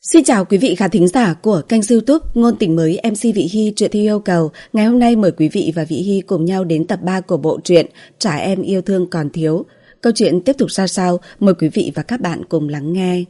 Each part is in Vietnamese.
Xin chào quý vị khán thính giả của kênh YouTube Ngôn Tình Mới MC Vị Hy truyện theo yêu cầu. Ngày hôm nay mời quý vị và Vị Hy cùng nhau đến tập 3 của bộ truyện Trả Em Yêu Thương Còn Thiếu. Câu chuyện tiếp tục ra sao? Mời quý vị và các bạn cùng lắng nghe.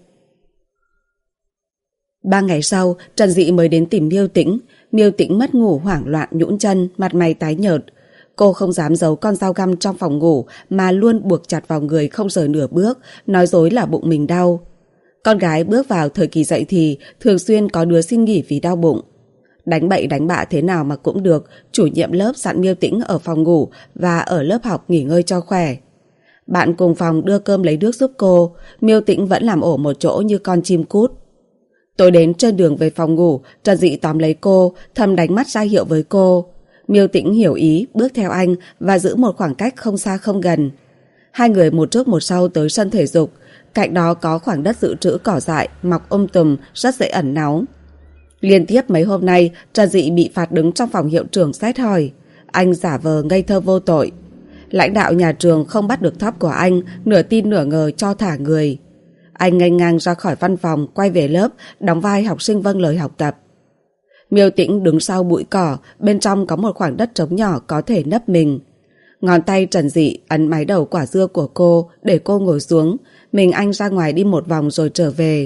3 ngày sau, Trần Dị mới đến tìm Miêu Tĩnh. Miêu Tĩnh mất ngủ hoảng loạn nhũn chân, mặt mày tái nhợt. Cô không dám giấu con dao găm trong phòng ngủ mà luôn buộc chặt vào người không rời nửa bước, nói dối là bụng mình đau. Con gái bước vào thời kỳ dậy thì thường xuyên có đứa xin nghỉ vì đau bụng. Đánh bậy đánh bạ thế nào mà cũng được, chủ nhiệm lớp dặn Miêu Tĩnh ở phòng ngủ và ở lớp học nghỉ ngơi cho khỏe. Bạn cùng phòng đưa cơm lấy nước giúp cô, Miêu Tĩnh vẫn làm ổ một chỗ như con chim cút. Tối đến trên đường về phòng ngủ, Trần Dị tóm lấy cô, thầm đánh mắt ra hiệu với cô. Miêu Tĩnh hiểu ý, bước theo anh và giữ một khoảng cách không xa không gần. Hai người một trước một sau tới sân thể dục. Cạnh đó có khoảng đất dự trữ cỏ dại, mọc tùm, rất dễ ẩn náu. Liên tiếp mấy hôm nay, Trần Dị bị phạt đứng trong phòng hiệu trưởng xét hỏi. Anh giả vờ ngây thơ vô tội. Lãnh đạo nhà trường không bắt được thóp của anh, nửa tin nửa ngờ cho thả người. Anh nghênh ngang ra khỏi văn phòng, quay về lớp, đóng vai học sinh vâng lời học tập. Miêu Tĩnh đứng sau bụi cỏ, bên trong có một khoảng đất trống nhỏ có thể nấp mình. Ngón tay Trần Dị ấn mái đầu quả dưa của cô để cô ngồi xuống. Mình anh ra ngoài đi một vòng rồi trở về.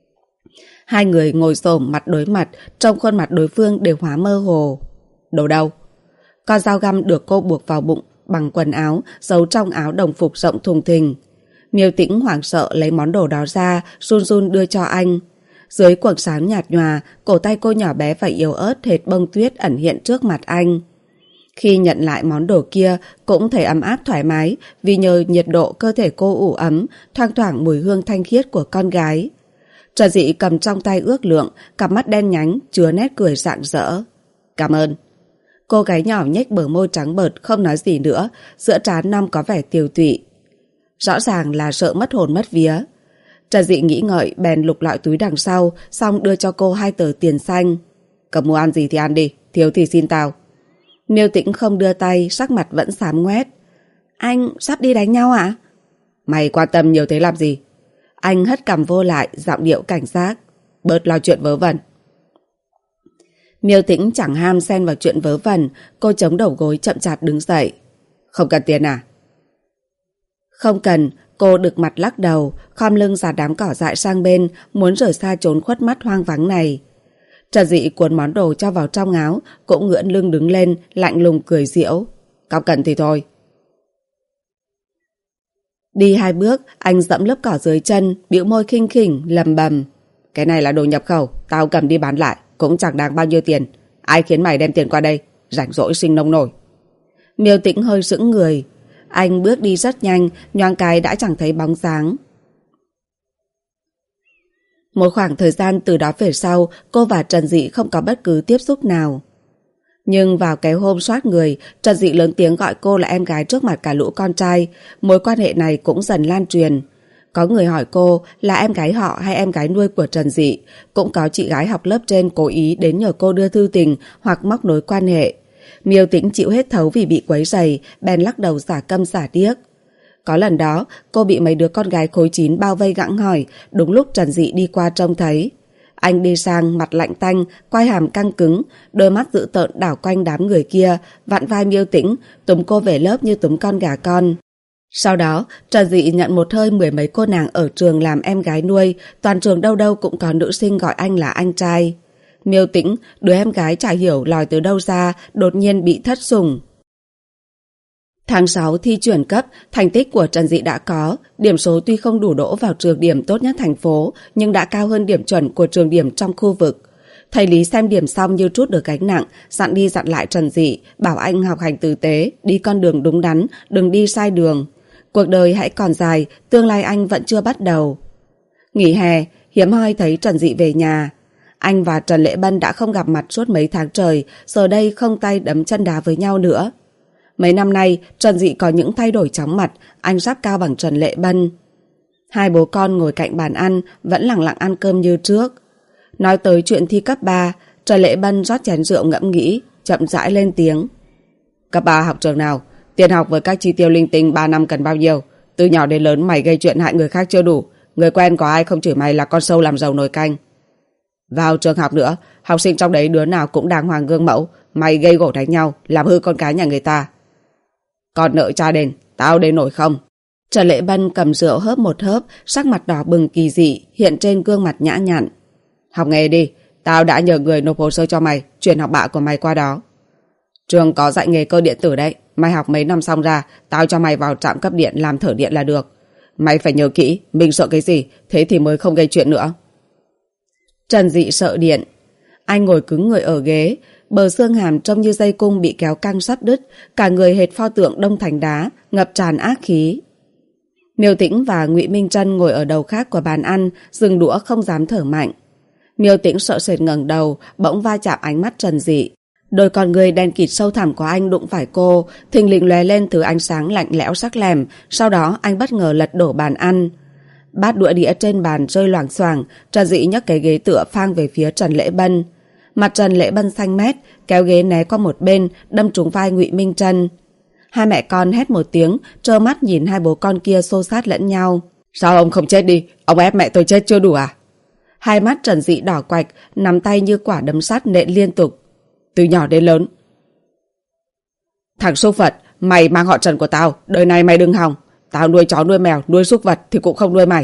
Hai người ngồi xổm mặt đối mặt, trong khuôn mặt đối phương đều hóa mơ hồ. Đồ đâu? Con dao găm được cô buộc vào bụng bằng quần áo, giấu trong áo đồng phục rộng thùng thình. Miêu Tĩnh hoảng sợ lấy món đồ đó ra, run run đưa cho anh. Dưới quầng sáng nhạt nhòa, cổ tay cô nhỏ bé và yếu ớt hệt bông tuyết ẩn hiện trước mặt anh. Khi nhận lại món đồ kia, cũng thấy ấm áp thoải mái vì nhờ nhiệt độ cơ thể cô ủ ấm, thoang thoảng mùi hương thanh khiết của con gái. Trần Dị cầm trong tay ước lượng, cặp mắt đen nhánh, chứa nét cười rạng rỡ. Cảm ơn. Cô gái nhỏ nhếch bờ môi trắng bợt, không nói gì nữa, giữa trán năm có vẻ tiều tụy. Rõ ràng là sợ mất hồn mất vía. Trần Dị nghĩ ngợi, bèn lục lọi túi đằng sau, xong đưa cho cô 2 tờ tiền xanh. Cầm mua ăn gì thì ăn đi, thiếu thì xin tao. Miêu Tĩnh không đưa tay, sắc mặt vẫn xám ngoét. Anh sắp đi đánh nhau à? Mày quan tâm nhiều thế làm gì? Anh hất cằm vô lại, giọng điệu cảnh giác. Bớt lo chuyện vớ vẩn. Miêu Tĩnh chẳng ham xen vào chuyện vớ vẩn, cô chống đầu gối chậm chạp đứng dậy. Không cần tiền à? Không cần, cô đực mặt lắc đầu, khom lưng ra đám cỏ dại sang bên, muốn rời xa chốn khuất mắt hoang vắng này. Trần Dị cuốn món đồ cho vào trong áo, cũng ngưỡng lưng đứng lên, lạnh lùng cười giễu. Cao cần thì thôi. Đi 2 bước, anh dẫm lớp cỏ dưới chân, bĩu môi khinh khỉnh, lầm bầm. Cái này là đồ nhập khẩu, tao cầm đi bán lại, cũng chẳng đáng bao nhiêu tiền. Ai khiến mày đem tiền qua đây? Rảnh rỗi sinh nông nổi. Miêu Tĩnh hơi sững người. Anh bước đi rất nhanh, nhoáng cái đã chẳng thấy bóng dáng. Một khoảng thời gian từ đó về sau, cô và Trần Dị không có bất cứ tiếp xúc nào. Nhưng vào cái hôm soát người, Trần Dị lớn tiếng gọi cô là em gái trước mặt cả lũ con trai. Mối quan hệ này cũng dần lan truyền. Có người hỏi cô là em gái họ hay em gái nuôi của Trần Dị. Cũng có chị gái học lớp trên cố ý đến nhờ cô đưa thư tình hoặc móc nối quan hệ. Miêu Tĩnh chịu hết thấu vì bị quấy rầy, bèn lắc đầu giả câm giả điếc. Có lần đó, cô bị mấy đứa con gái khối 9 bao vây gặng hỏi, đúng lúc Trần Dị đi qua trông thấy. Anh đi sang, mặt lạnh tanh, quai hàm căng cứng, đôi mắt dữ tợn đảo quanh đám người kia, vặn vai Miêu Tĩnh, túm cô về lớp như túm con gà con. Sau đó, Trần Dị nhận một hơi 10 mấy cô nàng ở trường làm em gái nuôi, toàn trường đâu đâu cũng có nữ sinh gọi anh là anh trai. Miêu Tĩnh, đứa em gái chả hiểu lòi từ đâu ra, đột nhiên bị thất sủng. Tháng 6 thi chuyển cấp, thành tích của Trần Dị đã có, điểm số tuy không đủ đỗ vào trường điểm tốt nhất thành phố, nhưng đã cao hơn điểm chuẩn của trường điểm trong khu vực. Thầy Lý xem điểm xong như trút được gánh nặng, dặn đi dặn lại Trần Dị, bảo anh học hành tử tế, đi con đường đúng đắn, đừng đi sai đường. Cuộc đời hãy còn dài, tương lai anh vẫn chưa bắt đầu. Nghỉ hè, hiếm hoi thấy Trần Dị về nhà. Anh và Trần Lễ Bân đã không gặp mặt suốt mấy tháng trời, giờ đây không tay đấm chân đá với nhau nữa. Mấy năm nay, Trần Dị có những thay đổi chóng mặt, anh sắp cao bằng Trần Lễ Bân. Hai bố con ngồi cạnh bàn ăn, vẫn lặng lặng ăn cơm như trước. Nói tới chuyện thi cấp 3, Trần Lễ Bân rót chén rượu ngẫm nghĩ, chậm rãi lên tiếng. Cấp 3 học trường nào? Tiền học với các chi tiêu linh tinh 3 năm cần bao nhiêu? Từ nhỏ đến lớn mày gây chuyện hại người khác chưa đủ. Người quen có ai không chửi mày là con sâu làm dầu nồi canh? Vào trường học nữa, học sinh trong đấy đứa nào cũng đàng hoàng gương mẫu. Mày gây gổ đánh nhau, làm hư con cái nhà người ta. Còn nợ cha đền, tao đền nổi không? Trần Lễ Bân cầm rượu hớp một hớp, sắc mặt đỏ bừng kỳ dị hiện trên gương mặt nhã nhặn. Học nghề đi, tao đã nhờ người nộp hồ sơ cho mày, chuyển học bạ của mày qua đó. Trường có dạy nghề cơ điện tử đấy, mày học mấy năm xong ra, tao cho mày vào trạm cấp điện làm thợ điện là được. Mày phải nhớ kỹ, mình sợ cái gì, thế thì mới không gây chuyện nữa. Trần Dị sợ điện. Anh ngồi cứng người ở ghế, bờ xương hàm trông như dây cung bị kéo căng sắp đứt, cả người hệt pho tượng đông thành đá, ngập tràn ác khí. Miêu Tĩnh và Ngụy Minh Trân ngồi ở đầu khác của bàn ăn, dừng đũa không dám thở mạnh. Miêu Tĩnh sợ sệt ngẩng đầu, bỗng va chạm ánh mắt Trần Dị. Đôi con người đen kịt sâu thẳm của anh đụng phải cô, thình lình lóe lên thứ ánh sáng lạnh lẽo sắc lẻm. Sau đó anh bất ngờ lật đổ bàn ăn. Bát đũa đĩa trên bàn rơi loảng xoảng. Trần Dị nhấc cái ghế tựa phang về phía Trần Lễ Bân. Mặt Trần Lễ Bân xanh mét, kéo ghế né qua một bên, đâm trúng vai Ngụy Minh Trân. Hai mẹ con hét một tiếng, trơ mắt nhìn hai bố con kia xô xát lẫn nhau. Sao ông không chết đi? Ông ép mẹ tôi chết chưa đủ à? Hai mắt Trần Dị đỏ quạch, nắm tay như quả đấm sắt nện liên tục. Từ nhỏ đến lớn. Thằng súc vật, mày mang họ Trần của tao, đời này mày đừng hòng. Tao nuôi chó nuôi mèo, nuôi súc vật thì cũng không nuôi mày.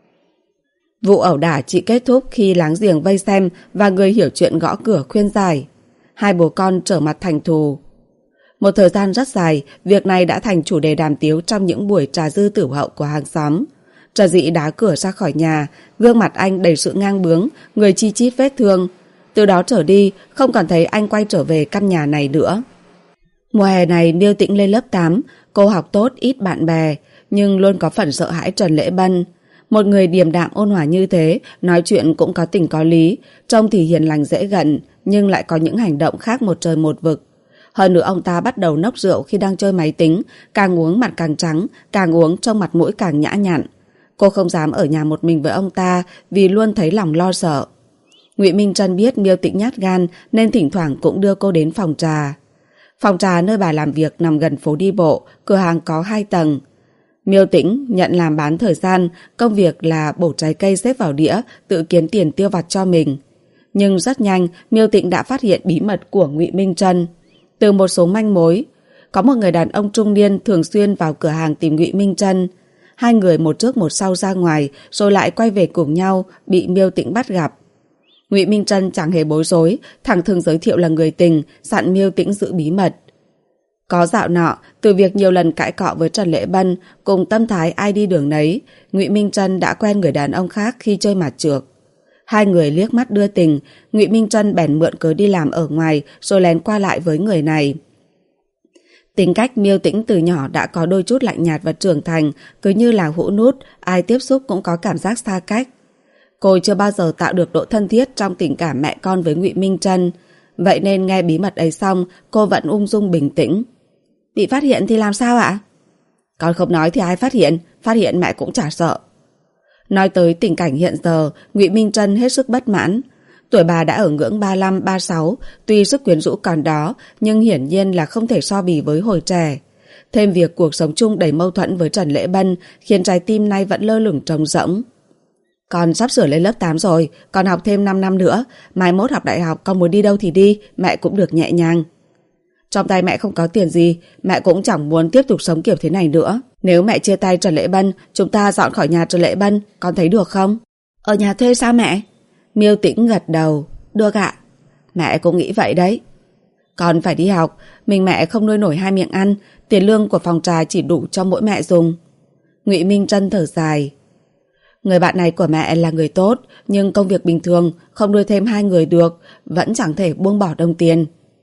Vụ ẩu đả chỉ kết thúc khi láng giềng vây xem và người hiểu chuyện gõ cửa khuyên giải. Hai bố con trở mặt thành thù. Một thời gian rất dài, việc này đã thành chủ đề đàm tiếu trong những buổi trà dư tửu hậu của hàng xóm. Trần Dị đá cửa ra khỏi nhà, gương mặt anh đầy sự ngang bướng, người chi chít vết thương. Từ đó trở đi, không còn thấy anh quay trở về căn nhà này nữa. Mùa hè này Miêu Tĩnh lên lớp 8, cô học tốt, ít bạn bè, nhưng luôn có phần sợ hãi Trần Lễ Bân. Một người điềm đạm ôn hòa như thế, nói chuyện cũng có tình có lý, trông thì hiền lành dễ gần, nhưng lại có những hành động khác một trời một vực. Hơn nữa ông ta bắt đầu nốc rượu khi đang chơi máy tính, càng uống mặt càng trắng, càng uống trong mặt mũi càng nhã nhặn. Cô không dám ở nhà một mình với ông ta vì luôn thấy lòng lo sợ. Ngụy Minh Trân biết Miêu Tĩnh nhát gan nên thỉnh thoảng cũng đưa cô đến phòng trà. Phòng trà nơi bà làm việc nằm gần phố đi bộ, cửa hàng có 2 tầng. Miêu Tĩnh nhận làm bán thời gian, công việc là bổ trái cây xếp vào đĩa, tự kiếm tiền tiêu vặt cho mình. Nhưng rất nhanh, Miêu Tĩnh đã phát hiện bí mật của Ngụy Minh Trân. Từ một số manh mối, có một người đàn ông trung niên thường xuyên vào cửa hàng tìm Ngụy Minh Trân. Hai người một trước một sau ra ngoài, rồi lại quay về cùng nhau, bị Miêu Tĩnh bắt gặp. Ngụy Minh Trân chẳng hề bối rối, thẳng thừng giới thiệu là người tình, dặn Miêu Tĩnh giữ bí mật. Có dạo nọ, từ việc nhiều lần cãi cọ với Trần Lễ Bân cùng tâm thái ai đi đường nấy, Ngụy Minh Trân đã quen người đàn ông khác khi chơi mặt trược. Hai người liếc mắt đưa tình, Ngụy Minh Trân bèn mượn cớ đi làm ở ngoài rồi lén qua lại với người này. Tính cách Miêu Tĩnh từ nhỏ đã có đôi chút lạnh nhạt và trưởng thành, cứ như là hũ nút, ai tiếp xúc cũng có cảm giác xa cách. Cô chưa bao giờ tạo được độ thân thiết trong tình cảm mẹ con với Ngụy Minh Trân, vậy nên nghe bí mật ấy xong, cô vẫn ung dung bình tĩnh. Bị phát hiện thì làm sao ạ? Con không nói thì ai phát hiện mẹ cũng chả sợ. Nói tới tình cảnh hiện giờ, Ngụy Minh Trân hết sức bất mãn. Tuổi bà đã ở ngưỡng 35-36, tuy sức quyến rũ còn đó, nhưng hiển nhiên là không thể so bì với hồi trẻ. Thêm việc cuộc sống chung đầy mâu thuẫn với Trần Lễ Bân khiến trái tim nay vẫn lơ lửng trống rỗng. Con sắp sửa lên lớp 8 rồi, con học thêm 5 năm nữa, mai mốt học đại học con muốn đi đâu thì đi, mẹ cũng được nhẹ nhàng. Trong tay mẹ không có tiền gì, mẹ cũng chẳng muốn tiếp tục sống kiểu thế này nữa. Nếu mẹ chia tay Trần Lễ Bân, chúng ta dọn khỏi nhà Trần Lễ Bân, con thấy được không? Ở nhà thuê sao mẹ? Miêu Tĩnh gật đầu. Được ạ. Mẹ cũng nghĩ vậy đấy. Con phải đi học, mình mẹ không nuôi nổi 2 miệng ăn, tiền lương của phòng trà chỉ đủ cho mỗi mẹ dùng. Ngụy Minh Trân thở dài. Người bạn này của mẹ là người tốt, nhưng công việc bình thường không nuôi thêm 2 người được, vẫn chẳng thể buông bỏ đồng tiền.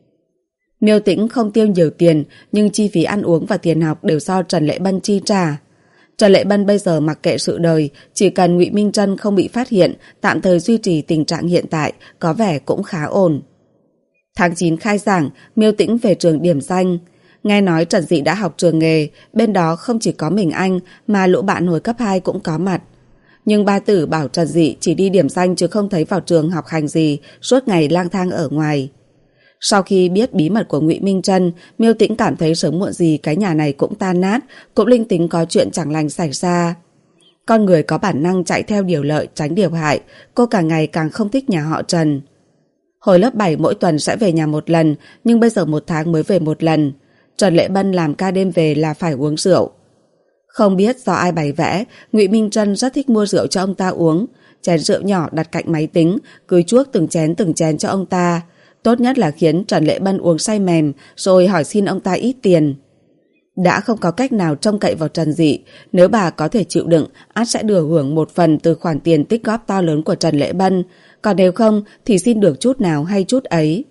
Miêu Tĩnh không tiêu nhiều tiền, nhưng chi phí ăn uống và tiền học đều do Trần Lễ Bân chi trả. Trần Lễ Bân bây giờ mặc kệ sự đời, chỉ cần Ngụy Minh Trân không bị phát hiện, tạm thời duy trì tình trạng hiện tại, có vẻ cũng khá ổn. Tháng 9 khai giảng, Miêu Tĩnh về trường điểm danh. Nghe nói Trần Dị đã học trường nghề, bên đó không chỉ có mình anh mà lũ bạn hồi cấp 2 cũng có mặt. Nhưng ba tử bảo Trần Dị chỉ đi điểm danh chứ không thấy vào trường học hành gì, suốt ngày lang thang ở ngoài. Sau khi biết bí mật của Ngụy Minh Trân, Miêu Tĩnh cảm thấy sớm muộn gì cái nhà này cũng tan nát, cũng linh tính có chuyện chẳng lành xảy ra. Con người có bản năng chạy theo điều lợi tránh điều hại, cô càng ngày càng không thích nhà họ Trần. Hồi lớp 7 mỗi tuần sẽ về nhà một lần, nhưng bây giờ 1 tháng mới về một lần. Trần Lễ Bân làm ca đêm về là phải uống rượu. Không biết do ai bày vẽ, Ngụy Minh Trân rất thích mua rượu cho ông ta uống. Chén rượu nhỏ đặt cạnh máy tính, cứ chuốc từng chén cho ông ta. Tốt nhất là khiến Trần Lễ Bân uống say mềm, rồi hỏi xin ông ta ít tiền. Đã không có cách nào trông cậy vào Trần Dị, nếu bà có thể chịu đựng, ắt sẽ được hưởng một phần từ khoản tiền tích góp to lớn của Trần Lễ Bân, còn nếu không thì xin được chút nào hay chút ấy.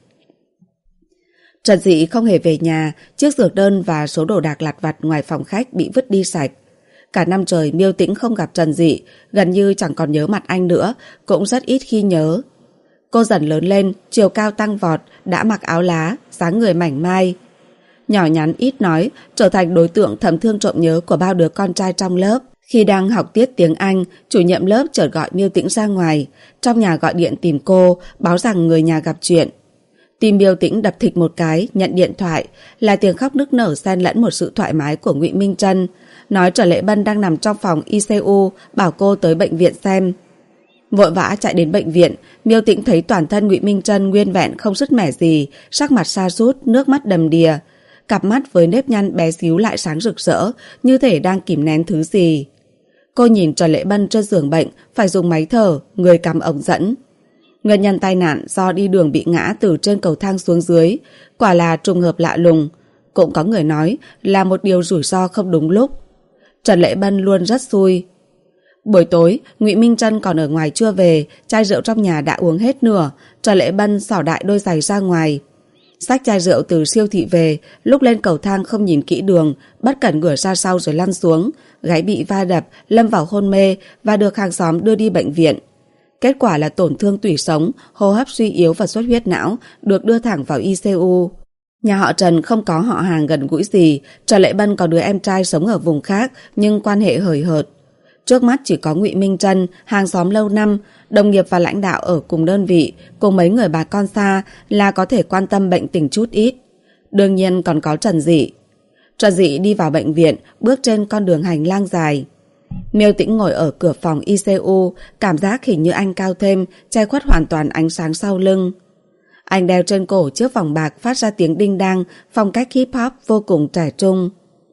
Trần Dị không hề về nhà, chiếc dược đơn và số đồ đạc lặt vặt ngoài phòng khách bị vứt đi sạch. Cả năm trời Miêu Tĩnh không gặp Trần Dị, gần như chẳng còn nhớ mặt anh nữa, cũng rất ít khi nhớ. Cô dần lớn lên, chiều cao tăng vọt, đã mặc áo lá, dáng người mảnh mai. Nhỏ nhắn ít nói, trở thành đối tượng thầm thương trộm nhớ của bao đứa con trai trong lớp. Khi đang học tiết tiếng Anh, chủ nhiệm lớp chợt gọi Miêu Tĩnh ra ngoài, trong nhà gọi điện tìm cô, báo rằng người nhà gặp chuyện. Tim Miêu Tĩnh đập thịch một cái, nhận điện thoại, là tiếng khóc nức nở xen lẫn một sự thoải mái của Ngụy Minh Trân, nói Trần Lễ Bân đang nằm trong phòng ICU, bảo cô tới bệnh viện xem. Vội vã chạy đến bệnh viện, Miêu Tĩnh thấy toàn thân Ngụy Minh Trân nguyên vẹn không sứt mẻ gì, sắc mặt sa sút, nước mắt đầm đìa. Cặp mắt với nếp nhăn bé xíu lại sáng rực rỡ, như thể đang kìm nén thứ gì. Cô nhìn Trần Lễ Bân trên giường bệnh, phải dùng máy thở, người cắm ống dẫn. Nguyên nhân tai nạn do đi đường bị ngã từ trên cầu thang xuống dưới, quả là trùng hợp lạ lùng. Cũng có người nói là một điều rủi ro không đúng lúc. Trần Lễ Bân luôn rất xui. Buổi tối, Ngụy Minh Trân còn ở ngoài chưa về, chai rượu trong nhà đã uống hết nửa. Trần Lễ Bân xỏ đại đôi giày ra ngoài, xách chai rượu từ siêu thị về, lúc lên cầu thang không nhìn kỹ đường, bất cẩn ngửa ra sau rồi lăn xuống, gáy bị va đập, lâm vào hôn mê và được hàng xóm đưa đi bệnh viện. Kết quả là tổn thương tủy sống, hô hấp suy yếu và xuất huyết não, được đưa thẳng vào ICU. Nhà họ Trần không có họ hàng gần gũi gì, Trần Lễ Bân có đứa em trai sống ở vùng khác nhưng quan hệ hời hợt. Trước mắt chỉ có Ngụy Minh Trân, hàng xóm lâu năm, đồng nghiệp và lãnh đạo ở cùng đơn vị, cùng mấy người bà con xa là có thể quan tâm bệnh tình chút ít. Đương nhiên còn có Trần Dị. Trần Dị đi vào bệnh viện, bước trên con đường hành lang dài. Miêu Tĩnh ngồi ở cửa phòng ICU, cảm giác hình như anh cao thêm, che khuất hoàn toàn ánh sáng sau lưng. Anh đeo trên cổ chiếc vòng bạc phát ra tiếng đinh đang, phong cách hip hop vô cùng trẻ trung.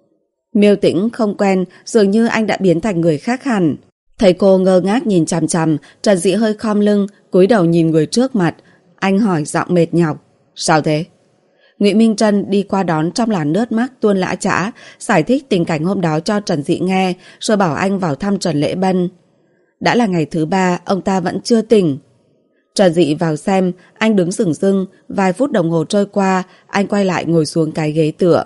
Miêu Tĩnh không quen, dường như anh đã biến thành người khác hẳn. Thấy cô ngơ ngác nhìn chằm chằm, Trần Dị hơi khom lưng, cúi đầu nhìn người trước mặt. Anh hỏi giọng mệt nhọc: sao thế? Ngụy Minh Trân đi qua đón trong làn nước mắt tuôn lã chã, giải thích tình cảnh hôm đó cho Trần Dị nghe, rồi bảo anh vào thăm Trần Lễ Bân. Đã là ngày thứ 3, ông ta vẫn chưa tỉnh. Trần Dị vào xem, anh đứng sừng sững, vài phút đồng hồ trôi qua, anh quay lại ngồi xuống cái ghế tựa.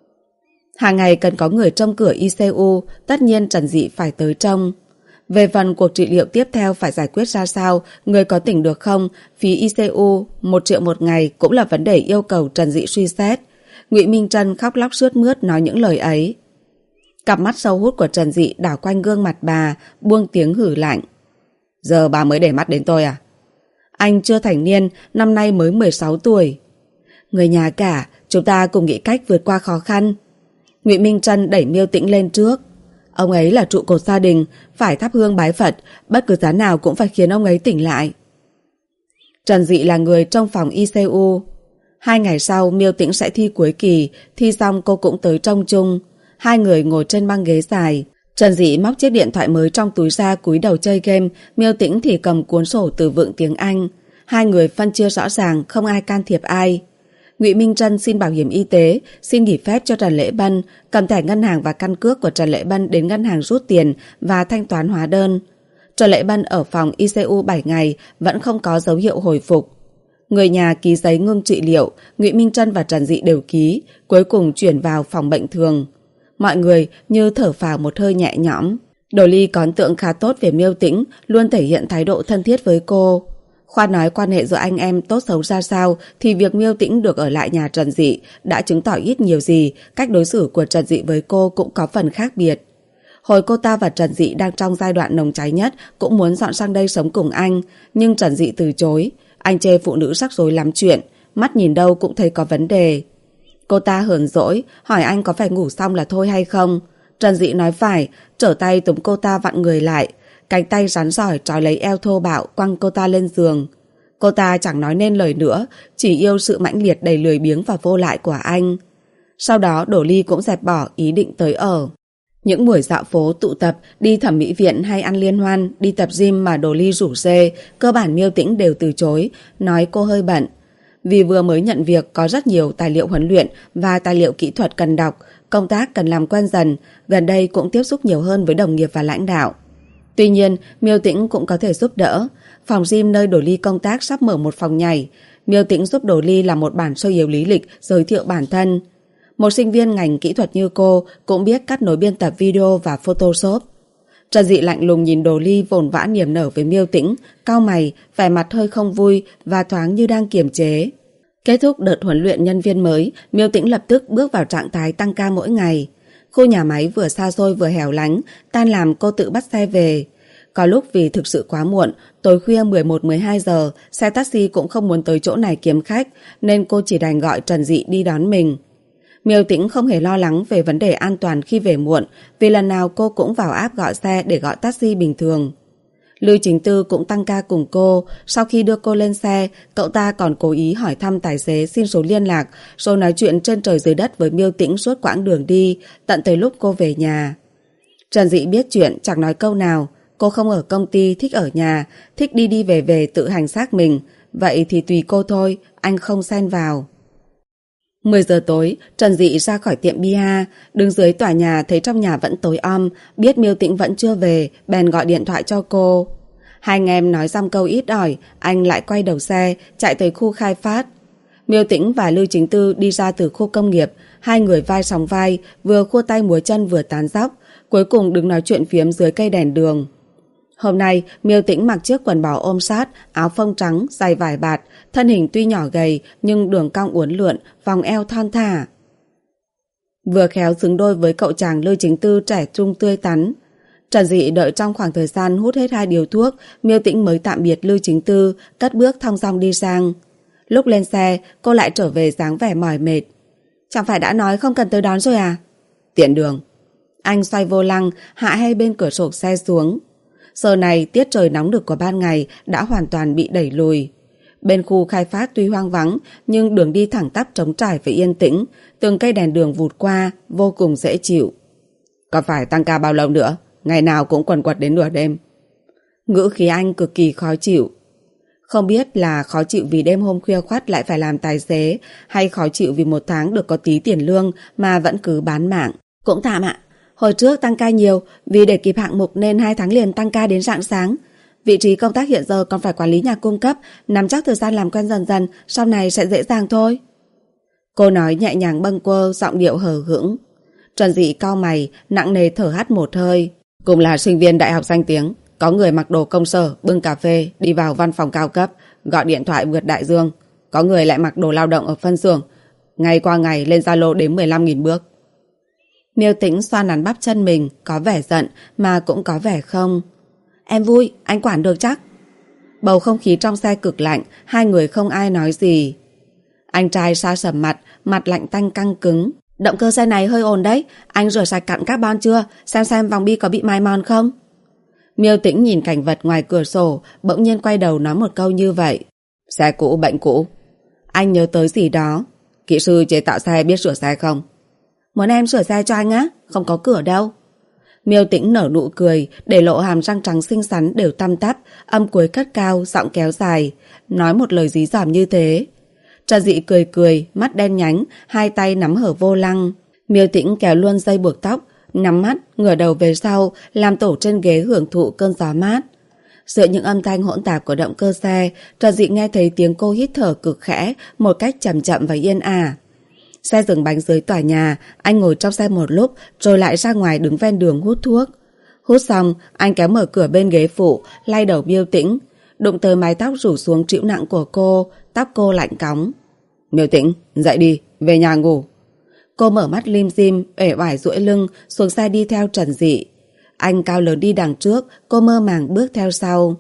Hàng ngày cần có người trông cửa ICU, tất nhiên Trần Dị phải tới trông. Về phần cuộc trị liệu tiếp theo phải giải quyết ra sao, người có tỉnh được không, phí ICU 1 triệu một ngày cũng là vấn đề yêu cầu Trần Dị suy xét. Ngụy Minh Trân khóc lóc sướt mướt nói những lời ấy. Cặp mắt sâu hút của Trần Dị đảo quanh gương mặt bà, buông tiếng hử lạnh. Giờ bà mới để mắt đến tôi à? Anh chưa thành niên, năm nay mới 16 tuổi. Người nhà cả, chúng ta cùng nghĩ cách vượt qua khó khăn. Ngụy Minh Trân đẩy Miêu Tĩnh lên trước. Ông ấy là trụ cột gia đình, phải thắp hương bái Phật, bất cứ giá nào cũng phải khiến ông ấy tỉnh lại. Trần Dị là người trong phòng ICU. 2 ngày sau Miêu Tĩnh sẽ thi cuối kỳ, thi xong cô cũng tới trông chung. Hai người ngồi trên băng ghế dài. Trần Dị móc chiếc điện thoại mới trong túi ra cúi đầu chơi game, Miêu Tĩnh thì cầm cuốn sổ từ vựng tiếng Anh. Hai người phân chia rõ ràng, không ai can thiệp ai. Ngụy Minh Trân xin bảo hiểm y tế, xin nghỉ phép cho Trần Lễ Bân, cầm thẻ ngân hàng và căn cước của Trần Lễ Bân đến ngân hàng rút tiền và thanh toán hóa đơn. Trần Lễ Bân ở phòng ICU 7 ngày vẫn không có dấu hiệu hồi phục. Người nhà ký giấy ngưng trị liệu, Ngụy Minh Trân và Trần Dị đều ký, cuối cùng chuyển vào phòng bệnh thường. Mọi người như thở phào một hơi nhẹ nhõm. Đồ Ly có ấn tượng khá tốt về Miêu Tĩnh, luôn thể hiện thái độ thân thiết với cô. Khoa nói quan hệ giữa anh em tốt xấu ra sao thì việc Miêu Tĩnh được ở lại nhà Trần Dị đã chứng tỏ ít nhiều gì cách đối xử của Trần Dị với cô cũng có phần khác biệt. Hồi cô ta và Trần Dị đang trong giai đoạn nồng cháy nhất cũng muốn dọn sang đây sống cùng anh, nhưng Trần Dị từ chối. Anh chê phụ nữ rắc rối lắm chuyện, mắt nhìn đâu cũng thấy có vấn đề. Cô ta hờn dỗi, hỏi anh có phải ngủ xong là thôi hay không. Trần Dị nói phải, trở tay túm cô ta vặn người lại, cánh tay rắn rỏi trói lấy eo thô bạo quăng cô ta lên giường. Cô ta chẳng nói nên lời nữa, chỉ yêu sự mãnh liệt đầy lười biếng và vô lại của anh. Sau đó Đỗ Ly cũng dẹp bỏ ý định tới ở. Những buổi dạo phố tụ tập, đi thẩm mỹ viện hay ăn liên hoan, đi tập gym mà Đỗ Ly rủ rê, cơ bản Miêu Tĩnh đều từ chối, nói cô hơi bận. Vì vừa mới nhận việc có rất nhiều tài liệu huấn luyện và tài liệu kỹ thuật cần đọc, công tác cần làm quen dần, gần đây cũng tiếp xúc nhiều hơn với đồng nghiệp và lãnh đạo. Tuy nhiên, Miêu Tĩnh cũng có thể giúp đỡ. Phòng gym nơi Đỗ Ly công tác sắp mở một phòng nhảy. Miêu Tĩnh giúp Đỗ Ly làm một bản sơ yếu lý lịch giới thiệu bản thân. Một sinh viên ngành kỹ thuật như cô cũng biết cắt nối biên tập video và Photoshop. Trần Dị lạnh lùng nhìn Đỗ Ly vồn vã niềm nở với Miêu Tĩnh, cau mày, vẻ mặt hơi không vui và thoáng như đang kiềm chế. Kết thúc đợt huấn luyện nhân viên mới, Miêu Tĩnh lập tức bước vào trạng thái tăng ca mỗi ngày. Khu nhà máy vừa xa xôi vừa hẻo lánh, tan làm cô tự bắt xe về. Có lúc vì thực sự quá muộn, tối khuya 11-12 giờ, xe taxi cũng không muốn tới chỗ này kiếm khách, nên cô chỉ đành gọi Trần Dị đi đón mình. Miêu Tĩnh không hề lo lắng về vấn đề an toàn khi về muộn, vì lần nào cô cũng vào app gọi xe để gọi taxi bình thường. Lưu Chính Tư cũng tăng ca cùng cô. Sau khi đưa cô lên xe, cậu ta còn cố ý hỏi thăm tài xế xin số liên lạc, rồi nói chuyện trên trời dưới đất với Miêu Tĩnh suốt quãng đường đi, tận tới lúc cô về nhà. Trần Dị biết chuyện, chẳng nói câu nào. Cô không ở công ty, thích ở nhà, thích đi đi về về tự hành xác mình. Vậy thì tùy cô thôi, anh không xen vào. 10 giờ tối, Trần Dị ra khỏi tiệm bia, đứng dưới tòa nhà thấy trong nhà vẫn tối om, biết Miêu Tĩnh vẫn chưa về, bèn gọi điện thoại cho cô. Hai anh em nói dăm câu ít ỏi, anh lại quay đầu xe, chạy tới khu khai phát. Miêu Tĩnh và Lưu Chính Tư đi ra từ khu công nghiệp, hai người vai sóng vai, vừa khua tay múa chân vừa tán dóc, cuối cùng đứng nói chuyện phiếm dưới cây đèn đường. Hôm nay, Miêu Tĩnh mặc chiếc quần bò ôm sát, áo phông trắng, giày vải bạt, thân hình tuy nhỏ gầy nhưng đường cong uốn lượn, vòng eo thon thả. Vừa khéo xứng đôi với cậu chàng Lưu Chính Tư trẻ trung tươi tắn. Trần Dị đợi trong khoảng thời gian hút hết 2 điếu thuốc, Miêu Tĩnh mới tạm biệt Lưu Chính Tư, cất bước thong dong đi sang. Lúc lên xe, cô lại trở về dáng vẻ mỏi mệt. Chẳng phải đã nói không cần tới đón rồi à? Tiện đường. Anh xoay vô lăng, hạ hai bên cửa sổ xe xuống. Giờ này tiết trời nóng nực của ban ngày đã hoàn toàn bị đẩy lùi. Bên khu khai phát tuy hoang vắng nhưng đường đi thẳng tắp trống trải và yên tĩnh, từng cây đèn đường vụt qua, vô cùng dễ chịu. Có phải tăng ca bao lâu nữa? Ngày nào cũng quần quật đến nửa đêm. Ngữ khí anh cực kỳ khó chịu. Không biết là khó chịu vì đêm hôm khuya khoắt lại phải làm tài xế, hay khó chịu vì một tháng được có tí tiền lương mà vẫn cứ bán mạng. Cũng tạm ạ. Hồi trước tăng ca nhiều, vì để kịp hạng mục nên 2 tháng liền tăng ca đến rạng sáng. Vị trí công tác hiện giờ còn phải quản lý nhà cung cấp, nắm chắc thời gian làm quen dần dần, sau này sẽ dễ dàng thôi. Cô nói nhẹ nhàng bâng quơ, giọng điệu hờ hững. Trần Dị cau mày, nặng nề thở hắt một hơi. Cùng là sinh viên đại học danh tiếng, có người mặc đồ công sở, bưng cà phê, đi vào văn phòng cao cấp, gọi điện thoại vượt đại dương. Có người lại mặc đồ lao động ở phân xưởng, ngày qua ngày lên Zalo đến 15.000 bước. Miêu Tĩnh xoa nắn bắp chân mình, có vẻ giận mà cũng có vẻ không. Em vui, anh quản được chắc. Bầu không khí trong xe cực lạnh, hai người không ai nói gì. Anh trai sa sầm mặt, mặt lạnh tanh căng cứng. Động cơ xe này hơi ồn đấy, anh rửa sạch cặn carbon chưa? Xem vòng bi có bị mài mòn không? Miêu Tĩnh nhìn cảnh vật ngoài cửa sổ, bỗng nhiên quay đầu nói một câu như vậy. Xe cũ bệnh cũ. Anh nhớ tới gì đó. Kỹ sư chế tạo xe biết sửa xe không? Muốn em sửa xe cho anh á? Không có cửa đâu. Miêu Tĩnh nở nụ cười, để lộ hàm răng trắng xinh xắn đều tăm tắp, âm cuối cất cao, giọng kéo dài, nói một lời dí dỏm như thế. Trần Dị cười cười, mắt đen nhánh, hai tay nắm hở vô lăng. Miêu Tĩnh kéo luôn dây buộc tóc, nhắm mắt, ngửa đầu về sau, làm tổ trên ghế hưởng thụ cơn gió mát. Giữa những âm thanh hỗn tạp của động cơ xe, Trần Dị nghe thấy tiếng cô hít thở cực khẽ, một cách chậm chậm và yên ả. Xe dừng bánh dưới tòa nhà, anh ngồi trong xe một lúc rồi lại ra ngoài đứng ven đường hút thuốc. Hút xong, anh kéo mở cửa bên ghế phụ, lay đầu Miêu Tĩnh, đụng tới mái tóc rủ xuống trĩu nặng của cô, tóc cô lạnh cóng. Miêu Tĩnh, dậy đi, về nhà ngủ. Cô mở mắt lim dim, uể oải duỗi lưng, xuống xe đi theo Trần Dị. Anh cao lớn đi đằng trước, cô mơ màng bước theo sau.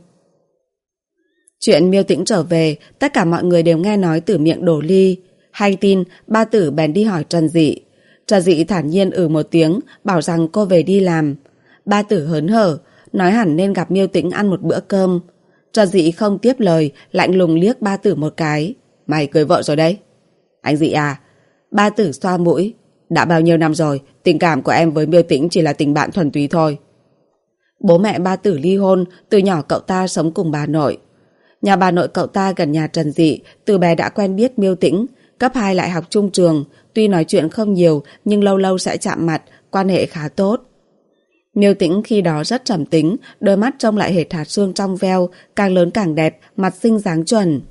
Chuyện Miêu Tĩnh trở về, tất cả mọi người đều nghe nói từ miệng Đỗ Ly. Hay tin, ba tử bèn đi hỏi Trần Dị. Trần Dị thản nhiên một tiếng, bảo rằng cô về đi làm. Ba Tử hớn hở, nói hẳn nên gặp Miêu Tĩnh ăn một bữa cơm. Trần Dị không tiếp lời, lạnh lùng liếc Ba Tử một cái. Mày cưới vợ rồi đấy. Anh Dị à? Ba Tử xoa mũi. Đã bao nhiêu năm rồi, tình cảm của em với Miêu Tĩnh chỉ là tình bạn thuần túy thôi. Bố mẹ Ba Tử ly hôn, từ nhỏ cậu ta sống cùng bà nội. Nhà bà nội cậu ta gần nhà Trần Dị, từ bé đã quen biết Miêu Tĩnh, cấp 2 lại học chung trường, tuy nói chuyện không nhiều nhưng lâu lâu sẽ chạm mặt, quan hệ khá tốt. Miêu Tĩnh khi đó rất trầm tính, đôi mắt trông lại hệt hạt xương trong veo, càng lớn càng đẹp, mặt xinh dáng chuẩn.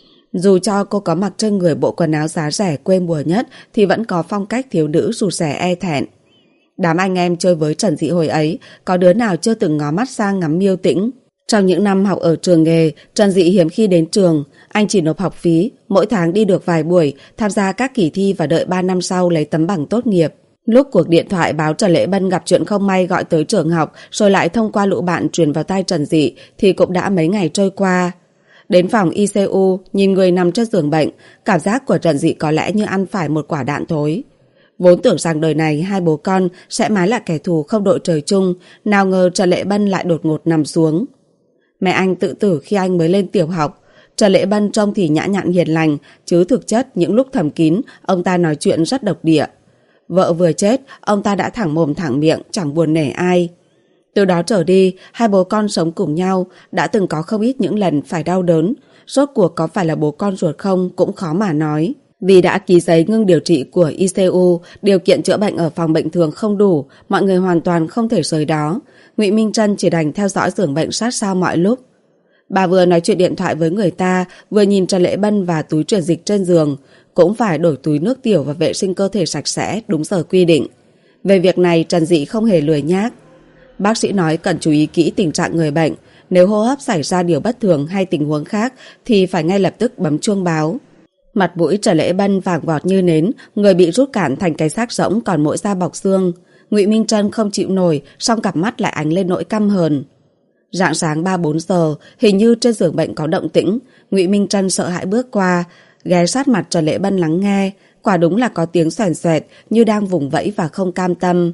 Dù cho cô có mặc trên người bộ quần áo giá rẻ quê mùa nhất thì vẫn có phong cách thiếu nữ rụt rè e thẹn. Đám anh em chơi với Trần Dị hồi ấy, có đứa nào chưa từng ngó mắt sang ngắm Miêu Tĩnh. Trong những năm học ở trường nghề, Trần Dị hiếm khi đến trường, anh chỉ nộp học phí, mỗi tháng đi được vài buổi, tham gia các kỳ thi và đợi 3 năm sau lấy tấm bằng tốt nghiệp. Lúc cuộc điện thoại báo Trần Lễ Bân gặp chuyện không may gọi tới trường học, rồi lại thông qua lũ bạn truyền vào tai Trần Dị thì cũng đã mấy ngày trôi qua. Đến phòng ICU, nhìn người nằm trên giường bệnh, cảm giác của Trần Dị có lẽ như ăn phải một quả đạn thối. Vốn tưởng rằng đời này hai bố con sẽ mãi là kẻ thù không đội trời chung, nào ngờ Trần Lễ Bân lại đột ngột nằm xuống. Mẹ anh tự tử khi anh mới lên tiểu học. Trần Lễ Bân trông thì nhã nhặn hiền lành, chứ thực chất những lúc thầm kín, ông ta nói chuyện rất độc địa. Vợ vừa chết, ông ta đã thẳng mồm thẳng miệng, chẳng buồn nể ai. Từ đó trở đi, hai bố con sống cùng nhau, đã từng có không ít những lần phải đau đớn. Rốt cuộc có phải là bố con ruột không cũng khó mà nói. Vì đã ký giấy ngưng điều trị của ICU, điều kiện chữa bệnh ở phòng bệnh thường không đủ, mọi người hoàn toàn không thể rời đó. Ngụy Minh Trân chỉ đành theo dõi giường bệnh sát sao mọi lúc. Bà vừa nói chuyện điện thoại với người ta, vừa nhìn Trần Lễ Bân và túi truyền dịch trên giường, cũng phải đổi túi nước tiểu và vệ sinh cơ thể sạch sẽ đúng giờ quy định. Về việc này Trần Dị không hề lười nhác. Bác sĩ nói cần chú ý kỹ tình trạng người bệnh, nếu hô hấp xảy ra điều bất thường hay tình huống khác thì phải ngay lập tức bấm chuông báo. Mặt mũi Trần Lễ Bân vàng vọt như nến, người bị rút cạn thành cái xác rỗng còn mỗi da bọc xương. Ngụy Minh Trân không chịu nổi, song cặp mắt lại ánh lên nỗi căm hờn. Rạng sáng 3-4 giờ, hình như trên giường bệnh có động tĩnh. Ngụy Minh Trân sợ hãi bước qua, ghé sát mặt Trần Lễ Bân lắng nghe. Quả đúng là có tiếng xoèn xoẹt, như đang vùng vẫy và không cam tâm.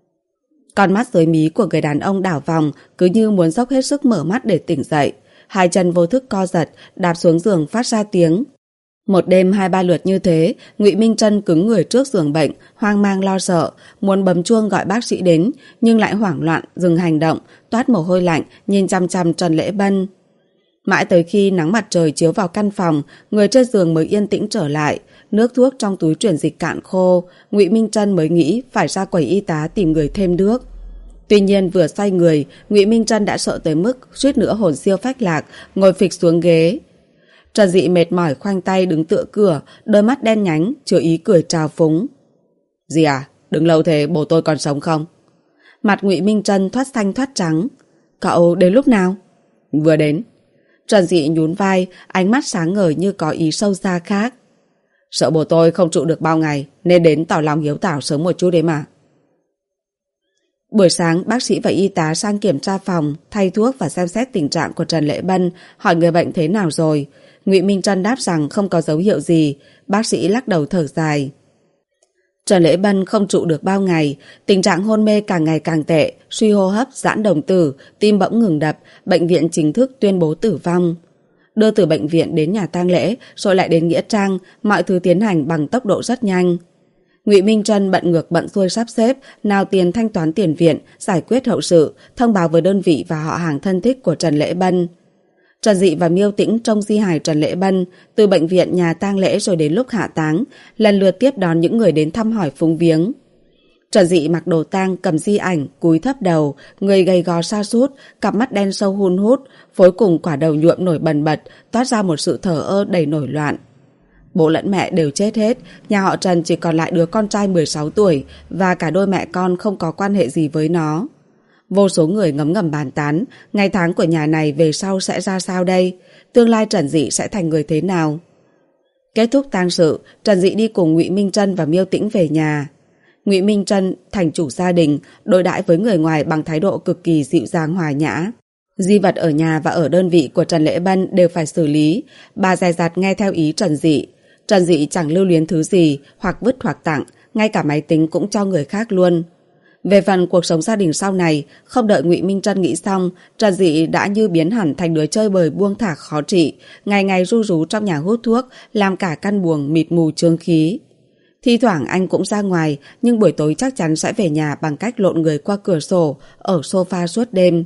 Con mắt dưới mí của người đàn ông đảo vòng, cứ như muốn dốc hết sức mở mắt để tỉnh dậy. Hai chân vô thức co giật, đạp xuống giường phát ra tiếng. Một đêm 2-3 lượt như thế, Ngụy Minh Trân cứng người trước giường bệnh, hoang mang lo sợ, muốn bấm chuông gọi bác sĩ đến, nhưng lại hoảng loạn, dừng hành động, toát mồ hôi lạnh, nhìn chăm chăm Trần Lễ Bân. Mãi tới khi nắng mặt trời chiếu vào căn phòng, người trên giường mới yên tĩnh trở lại, nước thuốc trong túi truyền dịch cạn khô, Ngụy Minh Trân mới nghĩ phải ra quầy y tá tìm người thêm nước. Tuy nhiên vừa xoay người, Ngụy Minh Trân đã sợ tới mức suýt nữa hồn siêu phách lạc, ngồi phịch xuống ghế. Trần Dị mệt mỏi khoanh tay đứng tựa cửa, đôi mắt đen nhánh, chứa ý cười trào phúng. Dì à, đứng lâu thế bố tôi còn sống không? Mặt Ngụy Minh Trân thoát xanh thoát trắng. Cậu đến lúc nào? Vừa đến. Trần Dị nhún vai, ánh mắt sáng ngời như có ý sâu xa khác. Sợ bố tôi không trụ được bao ngày, nên đến tỏ lòng hiếu thảo sớm một chút đấy mà. Buổi sáng, bác sĩ và y tá sang kiểm tra phòng, thay thuốc và xem xét tình trạng của Trần Lễ Bân, hỏi người bệnh thế nào rồi. Ngụy Minh Trân đáp rằng không có dấu hiệu gì, bác sĩ lắc đầu thở dài. Trần Lễ Bân không trụ được bao ngày, tình trạng hôn mê càng ngày càng tệ, suy hô hấp, giãn đồng tử, tim bỗng ngừng đập, bệnh viện chính thức tuyên bố tử vong. Đưa từ bệnh viện đến nhà tang lễ, rồi lại đến nghĩa trang, mọi thứ tiến hành bằng tốc độ rất nhanh. Ngụy Minh Trân bận ngược bận xuôi sắp xếp, nào tiền thanh toán tiền viện, giải quyết hậu sự, thông báo với đơn vị và họ hàng thân thích của Trần Lễ Bân. Trần Dị và Miêu Tĩnh trông di hài Trần Lễ Bân, từ bệnh viện, nhà tang lễ rồi đến lúc hạ táng, lần lượt tiếp đón những người đến thăm hỏi phúng viếng. Trần Dị mặc đồ tang, cầm di ảnh, cúi thấp đầu, người gầy gò sa sút, cặp mắt đen sâu hun hút, phối cùng quả đầu nhuộm nổi bần bật, toát ra một sự thờ ơ đầy nổi loạn. Bố lẫn mẹ đều chết hết, nhà họ Trần chỉ còn lại đứa con trai 16 tuổi và cả đôi mẹ con không có quan hệ gì với nó. Vô số người ngấm ngầm bàn tán, ngày tháng của nhà này về sau sẽ ra sao đây? Tương lai Trần Dị sẽ thành người thế nào? Kết thúc tang sự, Trần Dị đi cùng Ngụy Minh Trân và Miêu Tĩnh về nhà. Ngụy Minh Trân thành chủ gia đình, đối đãi với người ngoài bằng thái độ cực kỳ dịu dàng hòa nhã. Di vật ở nhà và ở đơn vị của Trần Lễ Bân đều phải xử lý, bà dè dặt nghe theo ý Trần Dị. Trần Dị chẳng lưu luyến thứ gì, hoặc vứt hoặc tặng, ngay cả máy tính cũng cho người khác luôn. Về phần cuộc sống gia đình sau này, không đợi Ngụy Minh Trân nghĩ xong, Trần Dị đã như biến hẳn thành đứa chơi bời buông thả khó trị, ngày ngày ru rú trong nhà hút thuốc, làm cả căn buồng mịt mù chướng khí. Thi thoảng anh cũng ra ngoài, nhưng buổi tối chắc chắn sẽ về nhà bằng cách lộn người qua cửa sổ, ở sofa suốt đêm.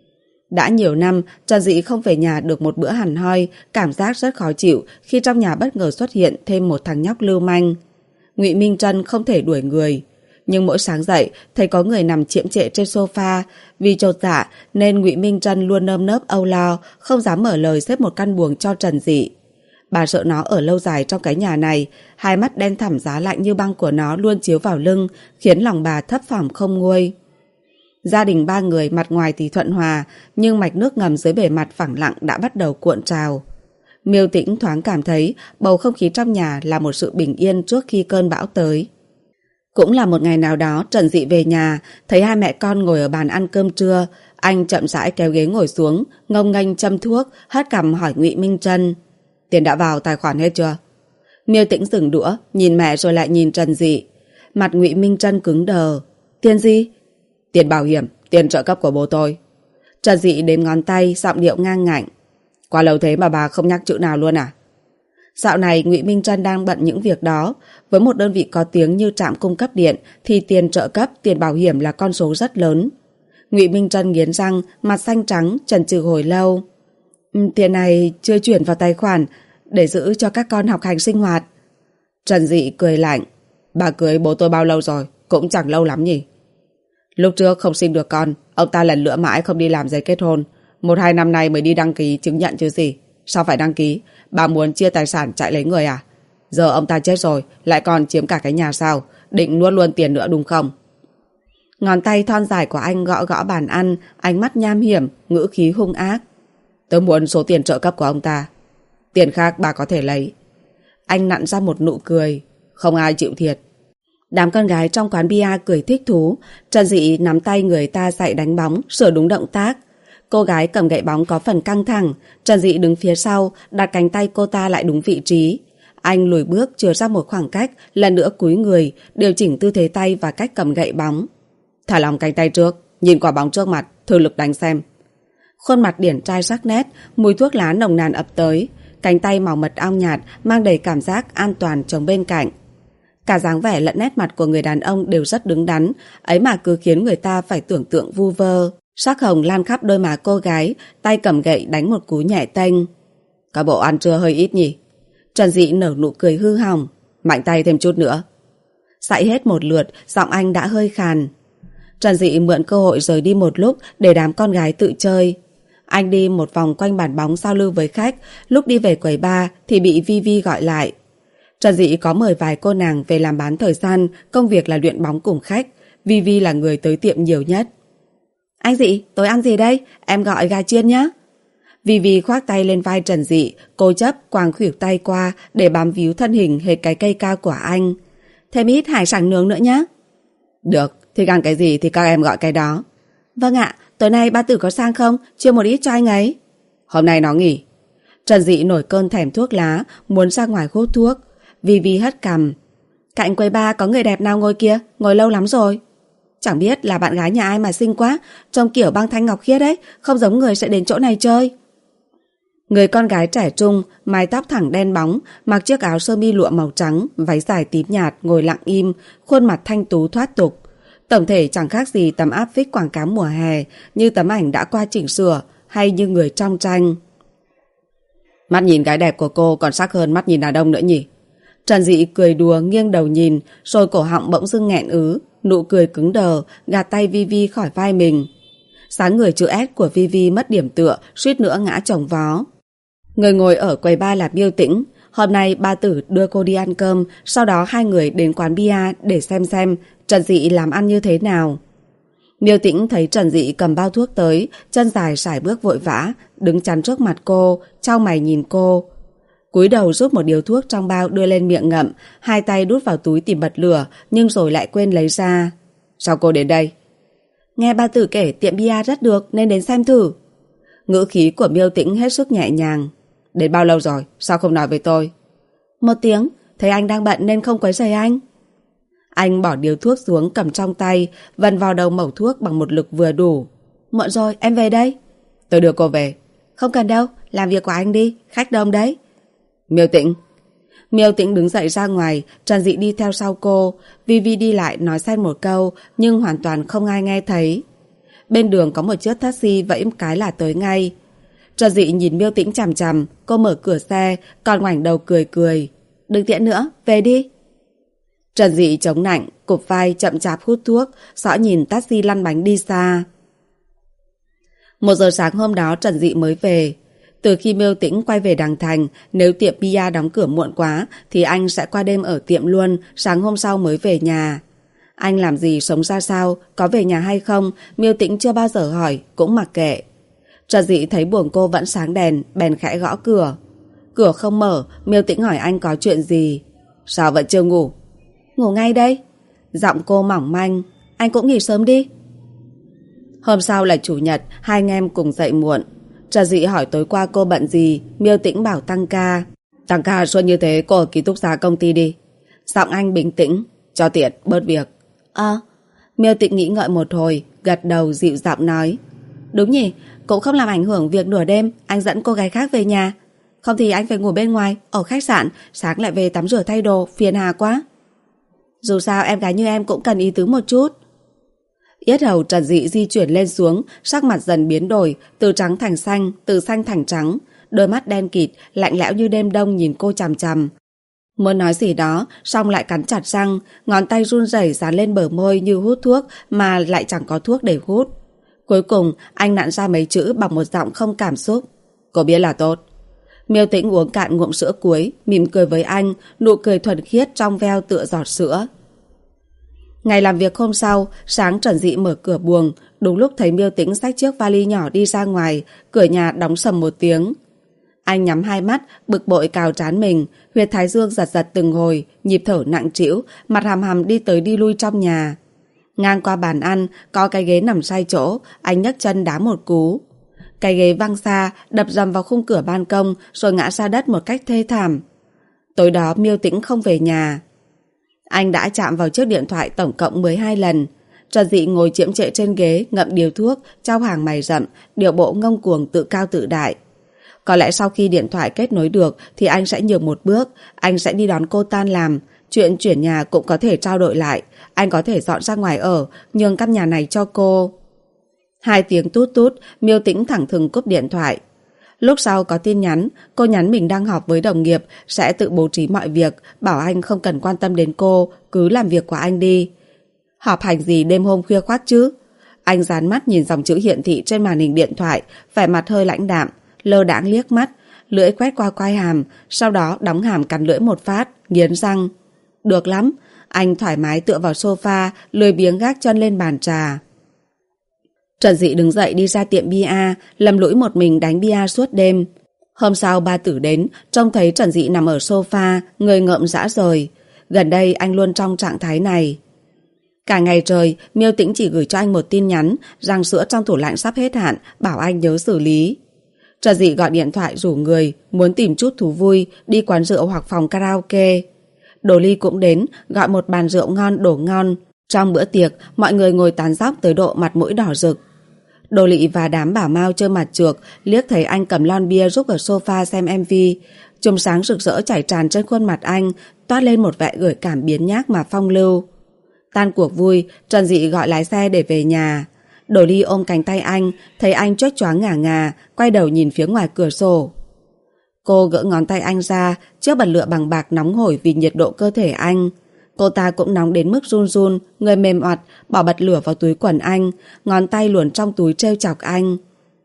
Đã nhiều năm, Trần Dị không về nhà được một bữa hẳn hoi, cảm giác rất khó chịu khi trong nhà bất ngờ xuất hiện thêm một thằng nhóc lưu manh. Ngụy Minh Trân không thể đuổi người, nhưng mỗi sáng dậy thấy có người nằm chiếm trệ trên sofa. Vì chột dạ nên Ngụy Minh Trân luôn nơm nớp âu lo, không dám mở lời xếp một căn buồng cho Trần Dị. Bà sợ nó ở lâu dài trong cái nhà này, hai mắt đen thẳm giá lạnh như băng của nó luôn chiếu vào lưng, khiến lòng bà thấp thỏm không nguôi. Gia đình ba người mặt ngoài thì thuận hòa, nhưng mạch nước ngầm dưới bề mặt phẳng lặng đã bắt đầu cuộn trào. Miêu Tĩnh thoáng cảm thấy bầu không khí trong nhà là một sự bình yên trước khi cơn bão tới. Cũng là một ngày nào đó, Trần Dị về nhà, thấy hai mẹ con ngồi ở bàn ăn cơm trưa. Anh chậm rãi kéo ghế ngồi xuống, ngông nghênh châm thuốc, hất cằm hỏi Ngụy Minh Trân: "Tiền đã vào tài khoản hết chưa?" Miêu Tĩnh dừng đũa, nhìn mẹ rồi lại nhìn Trần Dị. Mặt Ngụy Minh Trân cứng đờ. "Tiền gì?" "Tiền bảo hiểm, tiền trợ cấp của bố tôi." Trần Dị đếm ngón tay, giọng điệu ngang ngạnh. "Qua lâu thế mà bà không nhắc chữ nào luôn à?" Dạo này Ngụy Minh Trân đang bận những việc đó. Với một đơn vị có tiếng như trạm cung cấp điện thì tiền trợ cấp, tiền bảo hiểm là con số rất lớn. Ngụy Minh Trân nghiến răng, mặt xanh trắng, chần chừ hồi lâu. "Tiền này chưa chuyển vào tài khoản để giữ cho các con học hành sinh hoạt." Trần Dị cười lạnh. "Bà cưới bố tôi bao lâu rồi? Cũng chẳng lâu lắm nhỉ?" "Lúc trước không sinh được con, ông ta lần lữa mãi không đi làm giấy kết hôn. 1-2 năm nay mới đi đăng ký chứng nhận chứ gì. Sao phải đăng ký? Bà muốn chia tài sản chạy lấy người à? Giờ ông ta chết rồi, lại còn chiếm cả cái nhà sao? Định nuốt luôn tiền nữa đúng không?" Ngón tay thon dài của anh gõ gõ bàn ăn, ánh mắt nham hiểm, ngữ khí hung ác. "Tớ muốn số tiền trợ cấp của ông ta. Tiền khác bà có thể lấy." Anh nặn ra một nụ cười. "Không ai chịu thiệt." Đám con gái trong quán bia cười thích thú. Trần Dị nắm tay người ta dạy đánh bóng, sửa đúng động tác. Cô gái cầm gậy bóng có phần căng thẳng. Trần Dị đứng phía sau, đặt cánh tay cô ta lại đúng vị trí. Anh lùi bước chừa ra một khoảng cách, lần nữa cúi người, điều chỉnh tư thế tay và cách cầm gậy bóng. "Thả lỏng cánh tay trước, nhìn quả bóng trước mặt, thử lực đánh xem." Khuôn mặt điển trai sắc nét, mùi thuốc lá nồng nàn ập tới. Cánh tay màu mật ong nhạt mang đầy cảm giác an toàn chống bên cạnh. Cả dáng vẻ lẫn nét mặt của người đàn ông đều rất đứng đắn, ấy mà cứ khiến người ta phải tưởng tượng vu vơ. Sắc hồng lan khắp đôi má cô gái, tay cầm gậy đánh một cú nhẹ tênh. "Cả bộ ăn trưa hơi ít nhỉ?" Trần Dị nở nụ cười hư hỏng. "Mạnh tay thêm chút nữa." Dạy hết một lượt, giọng anh đã hơi khàn. Trần Dị mượn cơ hội rời đi một lúc để đám con gái tự chơi. Anh đi một vòng quanh bàn bóng giao lưu với khách, lúc đi về quầy bar thì bị Vivi gọi lại. Trần Dị có mời vài cô nàng về làm bán thời gian, công việc là luyện bóng cùng khách. Vivi là người tới tiệm nhiều nhất. "Anh Dị, tối ăn gì đây? Em gọi gà chiên nhé." Vivi khoác tay lên vai Trần Dị, cố chấp quàng khuỷu tay qua để bám víu thân hình hệt cái cây cao của anh. "Thêm ít hải sản nướng nữa nhé." "Được, thích ăn cái gì thì các em gọi cái đó." "Vâng ạ, tối nay ba Tử có sang không? Chia một ít cho anh ấy." "Hôm nay nó nghỉ." Trần Dị nổi cơn thèm thuốc lá, muốn ra ngoài hút thuốc. Vivi hất cằm. "Cạnh quầy bar có người đẹp nào ngồi kia, ngồi lâu lắm rồi." "Chẳng biết là bạn gái nhà ai mà xinh quá, trông kiểu băng thanh ngọc khiết đấy, không giống người sẽ đến chỗ này chơi." Người con gái trẻ trung, mái tóc thẳng đen bóng, mặc chiếc áo sơ mi lụa màu trắng, váy dài tím nhạt, ngồi lặng im, khuôn mặt thanh tú thoát tục. Tổng thể chẳng khác gì tấm áp phích quảng cáo mùa hè, như tấm ảnh đã qua chỉnh sửa, hay như người trong tranh. "Mắt nhìn gái đẹp của cô còn sắc hơn mắt nhìn đàn ông nữa nhỉ?" Trần Dị cười đùa nghiêng đầu nhìn, rồi cổ họng bỗng dưng nghẹn ứ, nụ cười cứng đờ, gạt tay Vivi khỏi vai mình. Dáng người chữ S của Vivi mất điểm tựa, suýt nữa ngã chồng vó. Người ngồi ở quầy bar là Miêu Tĩnh. Hôm nay ba Tử đưa cô đi ăn cơm, sau đó hai người đến quán bia để xem Trần Dị làm ăn như thế nào. Miêu Tĩnh thấy Trần Dị cầm bao thuốc tới, chân dài sải bước vội vã, đứng chắn trước mặt cô, chau mày nhìn cô. Cúi đầu rút một điếu thuốc trong bao đưa lên miệng ngậm, hai tay đút vào túi tìm bật lửa, nhưng rồi lại quên lấy ra. "Sao cô đến đây?" "Nghe ba Tử kể tiệm bia rất được nên đến xem thử." Ngữ khí của Miêu Tĩnh hết sức nhẹ nhàng. "Đến bao lâu rồi? Sao không nói với tôi?" "1 tiếng, thấy anh đang bận nên không quấy rầy anh." Anh bỏ điếu thuốc xuống cầm trong tay, vần vào đầu mẩu thuốc bằng một lực vừa đủ. Muộn rồi, em về đây. Tôi đưa cô về. Không cần đâu, làm việc của anh đi, khách đông đấy. Miêu Tĩnh. Miêu Tĩnh đứng dậy ra ngoài, Trần Dị đi theo sau cô. Vivi đi lại nói xen một câu, nhưng hoàn toàn không ai nghe thấy. Bên đường có một chiếc taxi vẫy cái là tới ngay. Trần Dị nhìn Miêu Tĩnh chằm chằm, cô mở cửa xe, còn ngoảnh đầu cười cười. Đừng tiễn nữa, về đi. Trần Dị chống nạnh, cụp vai chậm chạp hút thuốc, dõi nhìn taxi lăn bánh đi xa. 1 giờ sáng hôm đó Trần Dị mới về. Từ khi Miêu Tĩnh quay về Đằng Thành, nếu tiệm bia đóng cửa muộn quá thì anh sẽ qua đêm ở tiệm luôn, sáng hôm sau mới về nhà. Anh làm gì, sống ra sao, có về nhà hay không, Miêu Tĩnh chưa bao giờ hỏi, cũng mặc kệ. Trần Dị thấy buồng cô vẫn sáng đèn, bèn khẽ gõ cửa. Cửa không mở, Miêu Tĩnh hỏi anh có chuyện gì. Sao vẫn chưa ngủ? Ngủ ngay đây. Giọng cô mỏng manh. Anh cũng nghỉ sớm đi. Hôm sau là chủ nhật, hai anh em cùng dậy muộn. Trần Dị hỏi tối qua cô bận gì, Miêu Tĩnh bảo tăng ca. Tăng ca suốt như thế, cô ở ký túc xá công ty đi. Giọng anh bình tĩnh. Cho tiện, bớt việc. Miêu Tĩnh nghĩ ngợi một hồi, gật đầu dịu giọng nói. Đúng nhỉ, cũng không làm ảnh hưởng việc nửa đêm anh dẫn cô gái khác về nhà. Không thì anh phải ngủ bên ngoài, ở khách sạn, sáng lại về tắm rửa thay đồ, phiền hà quá. Dù sao em gái như em cũng cần ý tứ một chút. Yết hầu Trần Dị di chuyển lên xuống, sắc mặt dần biến đổi, từ trắng thành xanh, từ xanh thành trắng. Đôi mắt đen kịt, lạnh lẽo như đêm đông nhìn cô chằm chằm. Muốn nói gì đó, xong lại cắn chặt răng, ngón tay run rẩy dán lên bờ môi như hút thuốc mà lại chẳng có thuốc để hút. Cuối cùng, anh nặn ra mấy chữ bằng một giọng không cảm xúc. Cô biết là tốt. Miêu Tĩnh uống cạn ngụm sữa cuối, mỉm cười với anh, nụ cười thuần khiết trong veo tựa giọt sữa. Ngày làm việc hôm sau, sáng Trần Dị mở cửa buồng, đúng lúc thấy Miêu Tĩnh xách chiếc vali nhỏ đi ra ngoài, cửa nhà đóng sầm một tiếng. Anh nhắm hai mắt, bực bội cào trán mình, huyệt thái dương giật giật từng hồi, nhịp thở nặng trĩu, mặt hầm hầm đi tới đi lui trong nhà. Ngang qua bàn ăn, có cái ghế nằm sai chỗ, anh nhấc chân đá một cú. Cái ghế văng xa, đập dầm vào khung cửa ban công, rồi ngã ra đất một cách thê thảm. Tối đó Miêu Tĩnh không về nhà. Anh đã chạm vào chiếc điện thoại tổng cộng 12 lần. Trần Dị ngồi chiếm trệ trên ghế, ngậm điếu thuốc, chau hàng mày rậm, điệu bộ ngông cuồng tự cao tự đại. Có lẽ sau khi điện thoại kết nối được thì anh sẽ nhường một bước, anh sẽ đi đón cô tan làm. Chuyện chuyển nhà cũng có thể trao đổi lại, anh có thể dọn ra ngoài ở, nhường căn nhà này cho cô. 2 tiếng tút tút, Miêu Tĩnh thẳng thừng cúp điện thoại. Lúc sau có tin nhắn, cô nhắn mình đang họp với đồng nghiệp, sẽ tự bố trí mọi việc, bảo anh không cần quan tâm đến cô, cứ làm việc của anh đi. Họp hành gì đêm hôm khuya khoắt chứ? Anh dán mắt nhìn dòng chữ hiển thị trên màn hình điện thoại, vẻ mặt hơi lãnh đạm, lơ đãng liếc mắt, lưỡi quét qua quai hàm, sau đó đóng hàm cắn lưỡi một phát, nghiến răng. Được lắm, anh thoải mái tựa vào sofa, lười biếng gác chân lên bàn trà. Trần Dị đứng dậy đi ra tiệm bia, lầm lũi một mình đánh bia suốt đêm. Hôm sau ba Tử đến, trông thấy Trần Dị nằm ở sofa, người ngợm dã rời. Gần đây anh luôn trong trạng thái này. Cả ngày trời, Miêu Tĩnh chỉ gửi cho anh một tin nhắn rằng sữa trong tủ lạnh sắp hết hạn, bảo anh nhớ xử lý. Trần Dị gọi điện thoại rủ người, muốn tìm chút thú vui, đi quán rượu hoặc phòng karaoke. Đồ Ly cũng đến, gọi một bàn rượu ngon đồ ngon. Trong bữa tiệc, mọi người ngồi tán dóc tới độ mặt mũi đỏ rực. Đồ Lị và đám bảo mao chơi mặt trược, liếc thấy anh cầm lon bia rúc ở sofa xem MV. Chùm sáng rực rỡ chảy tràn trên khuôn mặt anh, toát lên một vẻ gợi cảm biến nhác mà phong lưu. Tan cuộc vui, Trần Dị gọi lái xe để về nhà. Đồ Ly ôm cánh tay anh, thấy anh choáng choáng ngả ngà, quay đầu nhìn phía ngoài cửa sổ. Cô gỡ ngón tay anh ra, chiếc bật lửa bằng bạc nóng hổi vì nhiệt độ cơ thể anh. Cô ta cũng nóng đến mức run run, người mềm oặt, bỏ bật lửa vào túi quần anh, ngón tay luồn trong túi trêu chọc anh.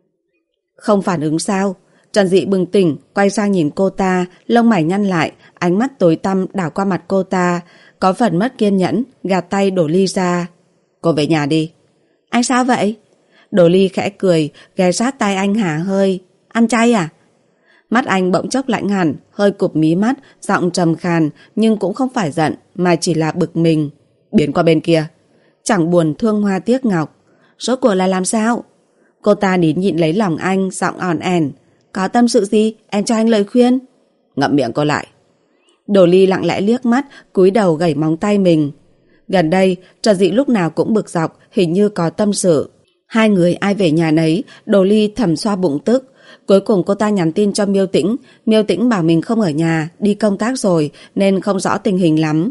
Không phản ứng sao? Trần Dị bừng tỉnh, quay sang nhìn cô ta, lông mày nhăn lại, ánh mắt tối tăm đảo qua mặt cô ta, có phần mất kiên nhẫn, gạt tay Đồ Ly ra. Cô về nhà đi. Anh sao vậy? Đồ Ly khẽ cười, ghé sát tay anh hả hơi. Ăn chay à? Mắt anh bỗng chốc lạnh hẳn, hơi cụp mí mắt, giọng trầm khàn, nhưng cũng không phải giận, mà chỉ là bực mình. Biến qua bên kia. Chẳng buồn thương hoa tiếc ngọc. Rốt cuộc là làm sao? Cô ta nín nhịn lấy lòng anh, giọng ỏn ẻn. Có tâm sự gì, em cho anh lời khuyên. Ngậm miệng cô lại. Đồ Ly lặng lẽ liếc mắt, cúi đầu gẩy móng tay mình. Gần đây, Trần Dị lúc nào cũng bực dọc, hình như có tâm sự. Hai người ai về nhà nấy, Đồ Ly thầm xoa bụng tức. Cuối cùng cô ta nhắn tin cho Miêu Tĩnh. Miêu Tĩnh bảo mình không ở nhà, đi công tác rồi nên không rõ tình hình lắm.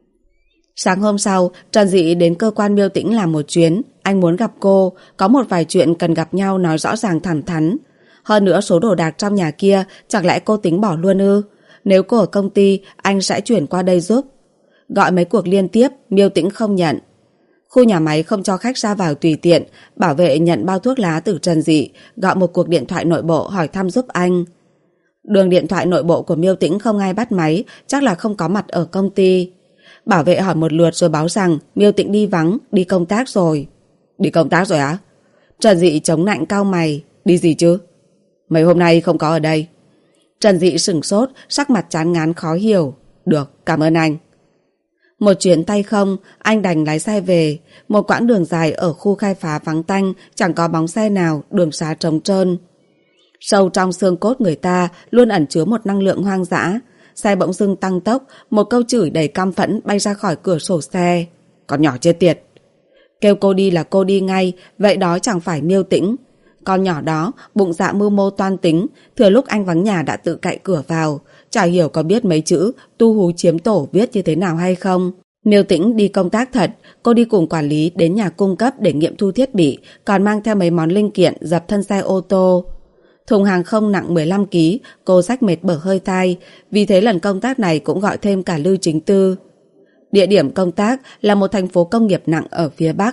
Sáng hôm sau, Trần Dị đến cơ quan Miêu Tĩnh làm một chuyến. Anh muốn gặp cô, có một vài chuyện cần gặp nhau nói rõ ràng thẳng thắn. Hơn nữa số đồ đạc trong nhà kia, chẳng lẽ cô tính bỏ luôn ư? Nếu cô ở công ty, anh sẽ chuyển qua đây giúp. Gọi mấy cuộc liên tiếp, Miêu Tĩnh không nhận. Khu nhà máy không cho khách ra vào tùy tiện, bảo vệ nhận bao thuốc lá từ Trần Dị, gọi một cuộc điện thoại nội bộ hỏi thăm giúp anh. Đường điện thoại nội bộ của Miêu Tĩnh không ai bắt máy, chắc là không có mặt ở công ty. Bảo vệ hỏi một lượt rồi báo rằng Miêu Tĩnh đi vắng, đi công tác rồi. Đi công tác rồi á? Trần Dị chống nạnh cau mày. Đi gì chứ? Mấy hôm nay không có ở đây. Trần Dị sửng sốt, sắc mặt chán ngán khó hiểu. Được, cảm ơn anh. Một chuyến tay không, anh đành lái xe về. Một quãng đường dài ở khu khai phá vắng tanh, chẳng có bóng xe nào, đường xá trống trơn. Sâu trong xương cốt người ta luôn ẩn chứa một năng lượng hoang dã. Xe bỗng dưng tăng tốc, một câu chửi đầy căm phẫn bay ra khỏi cửa sổ xe. Con nhỏ chết tiệt. Kêu cô đi là cô đi ngay, vậy đó chẳng phải Miêu Tĩnh. Con nhỏ đó, bụng dạ mưu mô toan tính, thừa lúc anh vắng nhà đã tự cạy cửa vào. Chả hiểu có biết mấy chữ tu hú chiếm tổ viết như thế nào hay không. Miêu Tĩnh đi công tác thật, cô đi cùng quản lý đến nhà cung cấp để nghiệm thu thiết bị, còn mang theo mấy món linh kiện dập thân xe ô tô. Thùng hàng không nặng 15 kg, cô xách mệt bở hơi tai, vì thế lần công tác này cũng gọi thêm cả Lưu Chính Tư. Địa điểm công tác là một thành phố công nghiệp nặng ở phía Bắc.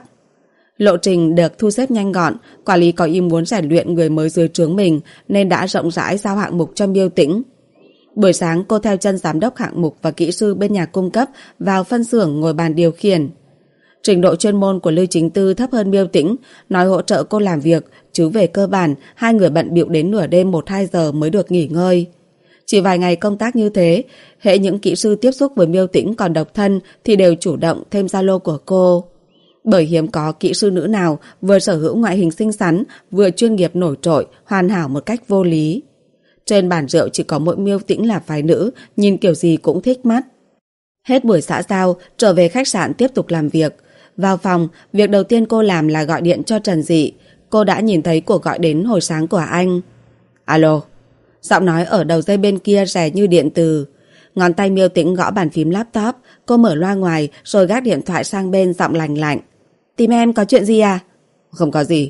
Lộ trình được thu xếp nhanh gọn, quản lý có ý muốn rèn luyện người mới dưới trướng mình nên đã rộng rãi giao hạng mục cho Miêu Tĩnh. Buổi sáng cô theo chân giám đốc hạng mục và kỹ sư bên nhà cung cấp vào phân xưởng ngồi bàn điều khiển. Trình độ chuyên môn của Lưu Chính Tư thấp hơn Miêu Tĩnh, nói hỗ trợ cô làm việc, chứ về cơ bản hai người bận bịu đến nửa đêm 1-2 giờ mới được nghỉ ngơi. Chỉ vài ngày công tác như thế, hễ những kỹ sư tiếp xúc với Miêu Tĩnh còn độc thân thì đều chủ động thêm Zalo của cô. Bởi hiếm có kỹ sư nữ nào vừa sở hữu ngoại hình xinh xắn, vừa chuyên nghiệp nổi trội, hoàn hảo một cách vô lý. Trên bàn rượu chỉ có mỗi Miêu Tĩnh là phái nữ, nhìn kiểu gì cũng thích mắt. Hết buổi xã giao, trở về khách sạn tiếp tục làm việc. Vào phòng, việc đầu tiên cô làm là gọi điện cho Trần Dị. Cô đã nhìn thấy cuộc gọi đến hồi sáng của anh. Alo. Giọng nói ở đầu dây bên kia rè như điện từ. Ngón tay Miêu Tĩnh gõ bàn phím laptop. Cô mở loa ngoài rồi gác điện thoại sang bên, giọng lành lạnh. Tìm em có chuyện gì à? Không có gì.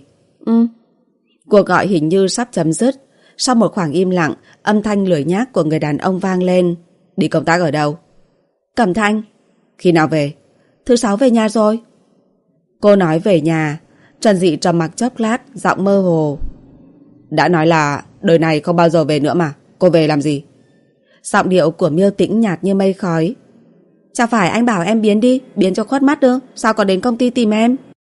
Cuộc gọi hình như sắp chấm dứt. Sau một khoảng im lặng, âm thanh lười nhác của người đàn ông vang lên. Đi công tác ở đâu? Cẩm Thanh. Khi nào về? Thứ 6 về nhà rồi. Cô nói về nhà. Trần Dị trầm mặc chốc lát, giọng mơ hồ. Đã nói là đời này không bao giờ về nữa mà. Cô về làm gì? Giọng điệu của Miêu Tĩnh nhạt như mây khói. Chả phải anh bảo em biến đi, biến cho khuất mắt ư? Sao còn đến công ty tìm em?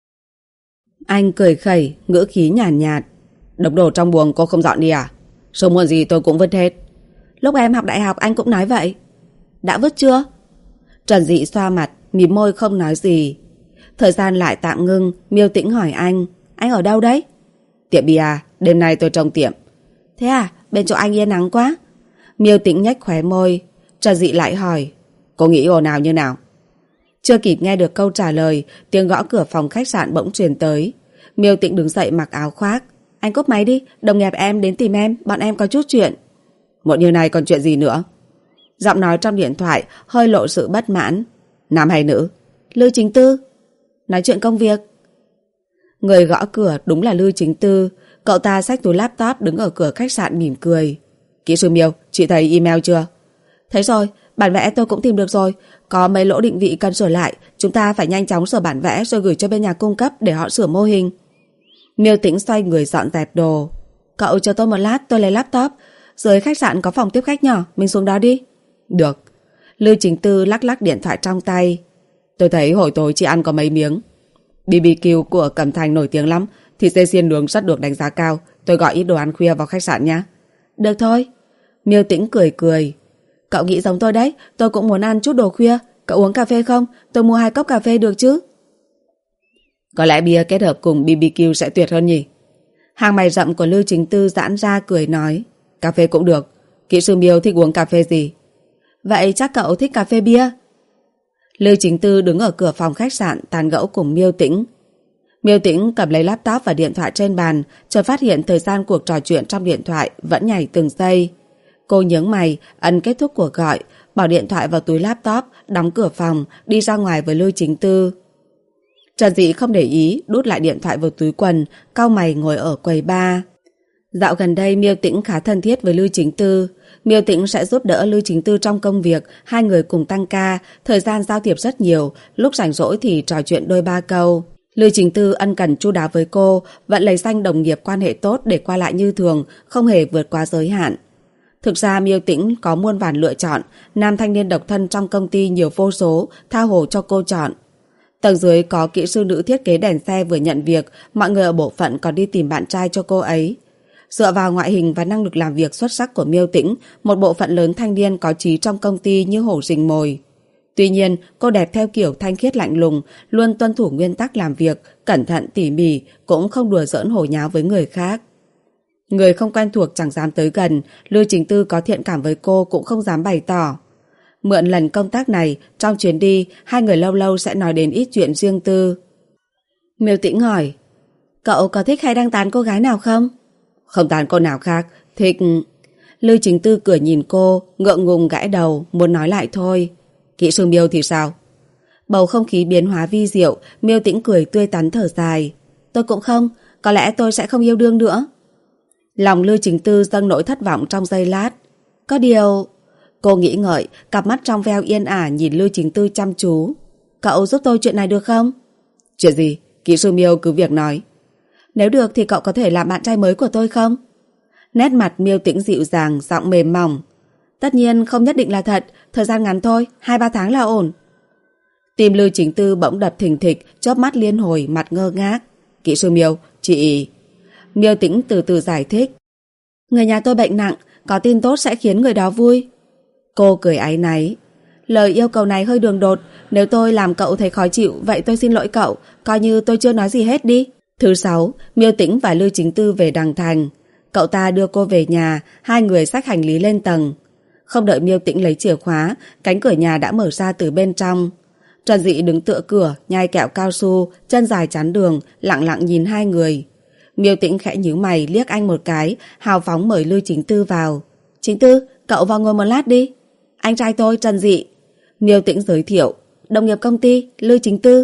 Anh cười khẩy, ngữ khí nhàn nhạt. Đống đồ trong buồng cô không dọn đi à? Sớm muộn gì tôi cũng vứt hết. Lúc em học đại học anh cũng nói vậy. Đã vứt chưa? Trần Dị xoa mặt, mím môi không nói gì. Thời gian lại tạm ngưng. Miêu Tĩnh hỏi anh. Anh ở đâu đấy? Tiệm bia, đêm nay tôi trông tiệm. Thế à, bên chỗ anh yên nắng quá. Miêu Tĩnh nhếch khóe môi. Trần Dị lại hỏi. Cô nghĩ ồn ào như nào? Chưa kịp nghe được câu trả lời, tiếng gõ cửa phòng khách sạn bỗng truyền tới. Miêu Tĩnh đứng dậy mặc áo khoác. Anh cúp máy đi, đồng nghiệp em đến tìm em, bọn em có chút chuyện. Muộn như này còn chuyện gì nữa? Giọng nói trong điện thoại hơi lộ sự bất mãn. Nam hay nữ? Lưu Chính Tư. Nói chuyện công việc. Người gõ cửa đúng là Lưu Chính Tư. Cậu ta xách túi laptop đứng ở cửa khách sạn mỉm cười. Kỹ sư Miêu, chị thấy email chưa? Thấy rồi, bản vẽ tôi cũng tìm được rồi. Có mấy lỗ định vị cần sửa lại. Chúng ta phải nhanh chóng sửa bản vẽ rồi gửi cho bên nhà cung cấp để họ sửa mô hình. Miêu Tĩnh xoay người dọn dẹp đồ. Cậu chờ tôi một lát, tôi lấy laptop. Dưới khách sạn có phòng tiếp khách nhỏ, mình xuống đó đi. Được. Lưu Chính Tư lắc lắc điện thoại trong tay. Tôi thấy hồi tối chị ăn có mấy miếng. BBQ của Cẩm Thành nổi tiếng lắm, thịt dê xiên nướng rất được đánh giá cao. Tôi gọi ít đồ ăn khuya vào khách sạn nhé. Được thôi. Miêu Tĩnh cười cười. Cậu nghĩ giống tôi đấy, tôi cũng muốn ăn chút đồ khuya. Cậu uống cà phê không? Tôi mua 2 cốc cà phê được chứ? Có lẽ bia kết hợp cùng BBQ sẽ tuyệt hơn nhỉ? Hàng mày rậm của Lưu Chính Tư giãn ra cười nói. Cà phê cũng được. Kỹ sư Miêu thích uống cà phê gì? Vậy chắc cậu thích cà phê bia. Lưu Chính Tư đứng ở cửa phòng khách sạn tán gẫu cùng Miêu Tĩnh. Miêu Tĩnh cầm lấy laptop và điện thoại trên bàn, chợt phát hiện thời gian cuộc trò chuyện trong điện thoại vẫn nhảy từng giây. Cô nhướng mày, ấn kết thúc cuộc gọi, bỏ điện thoại vào túi laptop, đóng cửa phòng, đi ra ngoài với Lưu Chính Tư. Trần Dị không để ý, đút lại điện thoại vào túi quần, cau mày ngồi ở quầy bar. Dạo gần đây Miêu Tĩnh khá thân thiết với Lưu Chính Tư. Miêu Tĩnh sẽ giúp đỡ Lưu Chính Tư trong công việc, hai người cùng tăng ca, thời gian giao thiệp rất nhiều, lúc rảnh rỗi thì trò chuyện đôi ba câu. Lưu Chính Tư ân cần chu đáo với cô, vẫn lấy danh đồng nghiệp quan hệ tốt để qua lại như thường, không hề vượt quá giới hạn. Thực ra Miêu Tĩnh có muôn vàn lựa chọn, nam thanh niên độc thân trong công ty nhiều vô số, tha hồ cho cô chọn. Tầng dưới có kỹ sư nữ thiết kế đèn xe vừa nhận việc, mọi người ở bộ phận còn đi tìm bạn trai cho cô ấy. Dựa vào ngoại hình và năng lực làm việc xuất sắc của Miêu Tĩnh, một bộ phận lớn thanh niên có chí trong công ty như hổ rình mồi. Tuy nhiên, cô đẹp theo kiểu thanh khiết lạnh lùng, luôn tuân thủ nguyên tắc làm việc, cẩn thận tỉ mỉ, cũng không đùa giỡn hồ nháo với người khác. Người không quen thuộc chẳng dám tới gần, Lưu Chính Tư có thiện cảm với cô cũng không dám bày tỏ. Mượn lần công tác này, trong chuyến đi, hai người lâu lâu sẽ nói đến ít chuyện riêng tư. Miêu Tĩnh hỏi, cậu có thích hay đang tán cô gái nào không? Không tán cô nào khác, thích... Lưu Chính Tư cười nhìn cô, ngượng ngùng gãi đầu, muốn nói lại thôi. Kỹ sư Miêu thì sao? Bầu không khí biến hóa vi diệu, Miêu Tĩnh cười tươi tắn thở dài. Tôi cũng không, có lẽ tôi sẽ không yêu đương nữa. Lòng Lưu Chính Tư dâng nỗi thất vọng trong giây lát. Có điều... Cô nghĩ ngợi, cặp mắt trong veo yên ả nhìn Lưu Chính Tư chăm chú. Cậu giúp tôi chuyện này được không? Chuyện gì? Kỹ sư Miêu cứ việc nói. Nếu được thì cậu có thể làm bạn trai mới của tôi không? Nét mặt Miêu Tĩnh dịu dàng, giọng mềm mỏng. Tất nhiên không nhất định là thật, thời gian ngắn thôi, 2-3 tháng là ổn. Tim Lưu Chính Tư bỗng đập thình thịch, chớp mắt liên hồi, mặt ngơ ngác. Kỹ sư Miêu, chị... Miêu Tĩnh từ từ giải thích. Người nhà tôi bệnh nặng, có tin tốt sẽ khiến người đó vui. Cô cười áy náy. Lời yêu cầu này hơi đường đột, nếu tôi làm cậu thấy khó chịu, vậy tôi xin lỗi cậu, coi như tôi chưa nói gì hết đi. Thứ 6, Miêu Tĩnh và Lưu Chính Tư về Đằng Thành. Cậu ta đưa cô về nhà, hai người xách hành lý lên tầng. Không đợi Miêu Tĩnh lấy chìa khóa, cánh cửa nhà đã mở ra từ bên trong. Trần Dị đứng tựa cửa, nhai kẹo cao su, chân dài chắn đường, lặng lặng nhìn hai người. Miêu Tĩnh khẽ nhíu mày liếc anh một cái, hào phóng mời Lưu Chính Tư vào. Chính Tư, cậu vào ngồi một lát đi. Anh trai tôi Trần Dị. Miêu Tĩnh giới thiệu. Đồng nghiệp công ty, Lưu Chính Tư.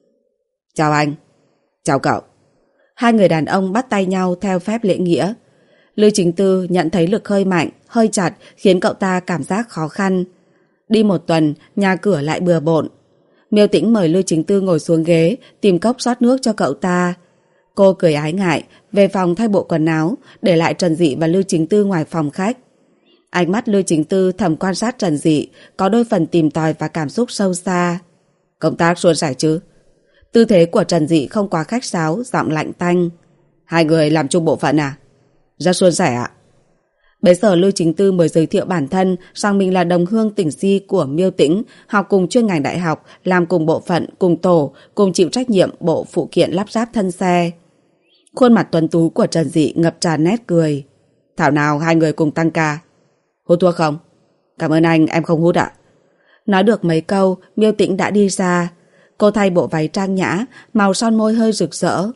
Chào anh. Chào cậu. Hai người đàn ông bắt tay nhau theo phép lễ nghĩa. Lưu Chính Tư nhận thấy lực hơi mạnh, hơi chặt khiến cậu ta cảm giác khó khăn. Đi một tuần, nhà cửa lại bừa bộn. Miêu Tĩnh mời Lưu Chính Tư ngồi xuống ghế, tìm cốc rót nước cho cậu ta. Cô cười ái ngại, về phòng thay bộ quần áo, để lại Trần Dị và Lưu Chính Tư ngoài phòng khách. Ánh mắt Lưu Chính Tư thầm quan sát Trần Dị, có đôi phần tìm tòi và cảm xúc sâu xa. Công tác suôn sẻ chứ? Tư thế của Trần Dị không quá khách sáo, giọng lạnh tanh. Hai người làm chung bộ phận à? Rất suôn sẻ ạ. Bây giờ Lưu Chính Tư mới giới thiệu bản thân rằng mình là đồng hương tỉnh Si của Miêu Tĩnh, học cùng chuyên ngành đại học, làm cùng bộ phận, cùng tổ, cùng chịu trách nhiệm bộ phụ kiện lắp ráp thân xe. Khuôn mặt tuấn tú của Trần Dị ngập tràn nét cười. Thảo nào hai người cùng tăng ca. Hút thuốc không? Cảm ơn anh, em không hút ạ. Nói được mấy câu, Miêu Tĩnh đã đi ra. Cô thay bộ váy trang nhã, màu son môi hơi rực rỡ.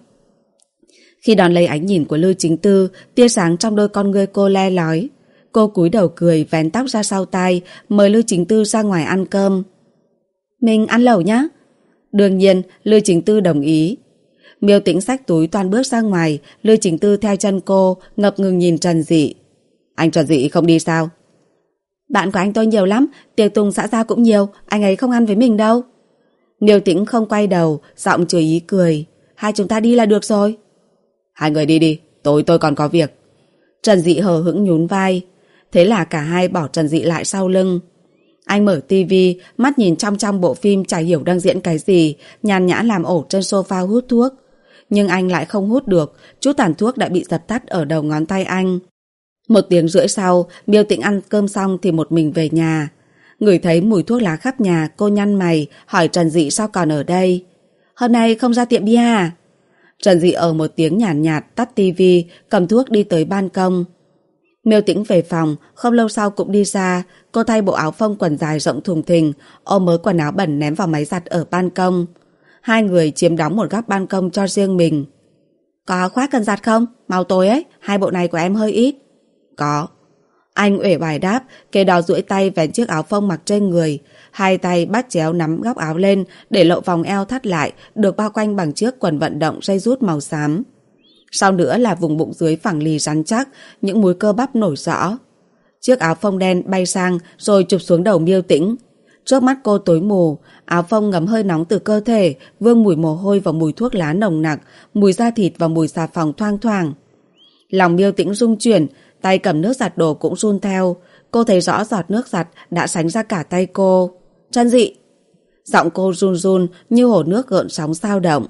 Khi đón lấy ánh nhìn của Lưu Chính Tư, tia sáng trong đôi con ngươi cô le lói. Cô cúi đầu cười, vén tóc ra sau tai, mời Lưu Chính Tư ra ngoài ăn cơm. Mình ăn lẩu nhá. Đương nhiên, Lưu Chính Tư đồng ý. Miêu Tĩnh xách túi toan bước ra ngoài, Lưu Chính Tư theo chân cô, ngập ngừng nhìn Trần Dị. Anh Trần Dị không đi sao? Bạn của anh tôi nhiều lắm, tiệc tùng xã giao cũng nhiều, anh ấy không ăn với mình đâu. Miêu Tĩnh không quay đầu, giọng chứa ý cười. Hai chúng ta đi là được rồi. Hai người đi đi, tôi còn có việc. Trần Dị hờ hững nhún vai. Thế là cả hai bỏ Trần Dị lại sau lưng. Anh mở tivi, mắt nhìn trong bộ phim chả hiểu đang diễn cái gì, nhàn nhã làm ổ trên sofa hút thuốc. Nhưng anh lại không hút được, chút tàn thuốc đã bị dập tắt ở đầu ngón tay anh. 1 tiếng rưỡi sau, Miêu Tĩnh ăn cơm xong thì một mình về nhà. Ngửi thấy mùi thuốc lá khắp nhà, cô nhăn mày, hỏi Trần Dị sao còn ở đây. Hôm nay không ra tiệm bia à? Trần Dị ở một tiếng nhàn nhạt, tắt tivi, cầm thuốc đi tới ban công. Miêu Tĩnh về phòng, không lâu sau cũng đi ra. Cô thay bộ áo phông quần dài rộng thùng thình, ôm mớ quần áo bẩn ném vào máy giặt ở ban công. Hai người chiếm đóng một góc ban công cho riêng mình. Có áo khoác cần giặt không? Màu tối ấy, hai bộ này của em hơi ít. Có. Anh uể oải đáp, kế đó duỗi tay vén chiếc áo phông mặc trên người. Hai tay bắt chéo nắm góc áo lên để lộ vòng eo thắt lại, được bao quanh bằng chiếc quần vận động ray rút màu xám. Sau nữa là vùng bụng dưới phẳng lì rắn chắc, những múi cơ bắp nổi rõ. Chiếc áo phông đen bay sang rồi chụp xuống đầu Miêu Tĩnh. Trước mắt cô tối mù, áo phông ngấm hơi nóng từ cơ thể, vương mùi mồ hôi và mùi thuốc lá nồng nặc, mùi da thịt và mùi xà phòng thoang thoảng. Lòng Miêu Tĩnh rung chuyển, tay cầm nước giặt đồ cũng run theo. Cô thấy rõ giọt nước giặt đã sánh ra cả tay cô. Trần Dị! Giọng cô run run như hồ nước gợn sóng dao động.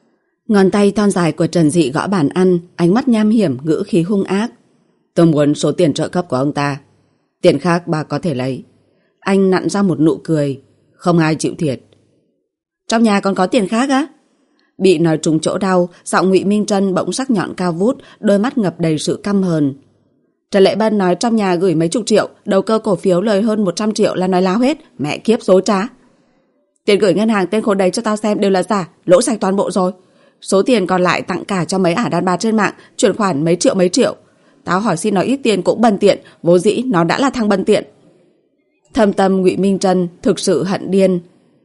Ngón tay thon dài của Trần Dị gõ bàn ăn, ánh mắt nham hiểm, ngữ khí hung ác. Tôi muốn số tiền trợ cấp của ông ta. Tiền khác bà có thể lấy. Anh nặn ra một nụ cười. Không ai chịu thiệt. Trong nhà còn có tiền khác á? Bị nói trúng chỗ đau, giọng Ngụy Minh Trân bỗng sắc nhọn cao vút, đôi mắt ngập đầy sự căm hờn. Trần Lệ Bân nói trong nhà gửi mấy chục triệu, đầu cơ cổ phiếu lời hơn 100 triệu là nói láo hết. Mẹ kiếp dối trá. Tiền gửi ngân hàng tên khốn đấy cho tao xem đều là giả, lỗ sạch toàn bộ rồi. Số tiền còn lại tặng cả cho mấy ả đàn bà trên mạng, chuyển khoản mấy triệu. Tao hỏi xin nó ít tiền cũng bần tiện, vốn dĩ nó đã là thằng bần tiện. Thâm tâm Ngụy Minh Trân thực sự hận điên.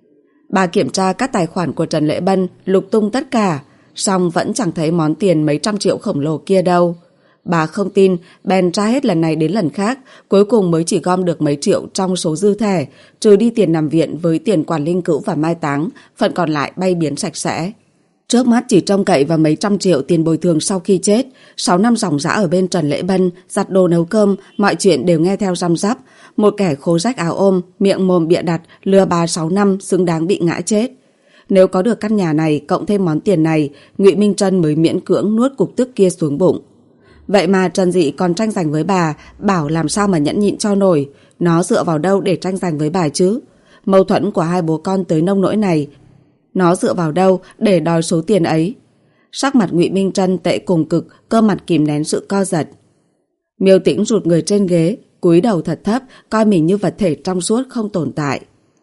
Bà kiểm tra các tài khoản của Trần Lệ Bân, lục tung tất cả, song vẫn chẳng thấy món tiền mấy trăm triệu khổng lồ kia đâu. Bà không tin, bèn tra hết lần này đến lần khác, cuối cùng mới chỉ gom được mấy triệu trong số dư thẻ, trừ đi tiền nằm viện với tiền quản linh cữu và mai táng, phần còn lại bay biến sạch sẽ. Trước mắt chỉ trông cậy vào mấy trăm triệu tiền bồi thường sau khi chết. 6 năm ròng rã ở bên Trần Lệ Bân, giặt đồ nấu cơm, mọi chuyện đều nghe theo răm rắp. Một kẻ khố rách áo ôm, miệng mồm bịa đặt, lừa bà 6 năm xứng đáng bị ngã chết. Nếu có được căn nhà này cộng thêm món tiền này, Ngụy Minh Trân mới miễn cưỡng nuốt cục tức kia xuống bụng. Vậy mà Trần Dị còn tranh giành với bà, bảo làm sao mà nhẫn nhịn cho nổi. Nó dựa vào đâu để tranh giành với bà chứ? Mâu thuẫn của hai bố con tới nông nỗi này, nó dựa vào đâu để đòi số tiền ấy? Sắc mặt Ngụy Minh Trân tệ cùng cực, cơ mặt kìm nén sự co giật. Miêu Tĩnh rụt người trên ghế, cúi đầu thật thấp, coi mình như vật thể trong suốt không tồn tại.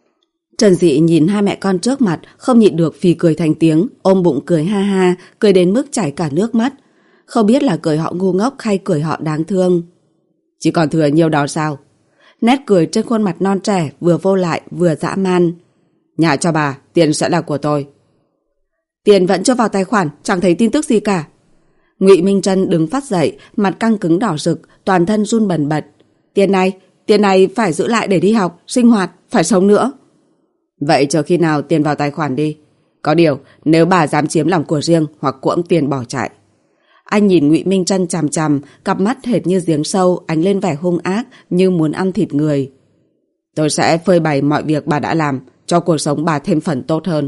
Trần Dị nhìn hai mẹ con trước mặt, không nhịn được phì cười thành tiếng, ôm bụng cười ha ha, cười đến mức chảy cả nước mắt. Không biết là cười họ ngu ngốc hay cười họ đáng thương. Chỉ còn thừa nhiêu đó sao? Nét cười trên khuôn mặt non trẻ vừa vô lại vừa dã man. Nhà cho bà, tiền sẽ là của tôi. Tiền vẫn chưa vào tài khoản, chẳng thấy tin tức gì cả. Ngụy Minh Trân đứng phát dậy, mặt căng cứng đỏ rực, toàn thân run bần bật. Tiền này phải giữ lại để đi học, sinh hoạt, phải sống nữa. Vậy chờ khi nào tiền vào tài khoản đi. Có điều, nếu bà dám chiếm lòng của riêng hoặc cuỗng tiền bỏ chạy. Anh nhìn Ngụy Minh Trân chằm chằm, cặp mắt hệt như giếng sâu, ánh lên vẻ hung ác như muốn ăn thịt người. Tôi sẽ phơi bày mọi việc bà đã làm, cho cuộc sống bà thêm phần tốt hơn.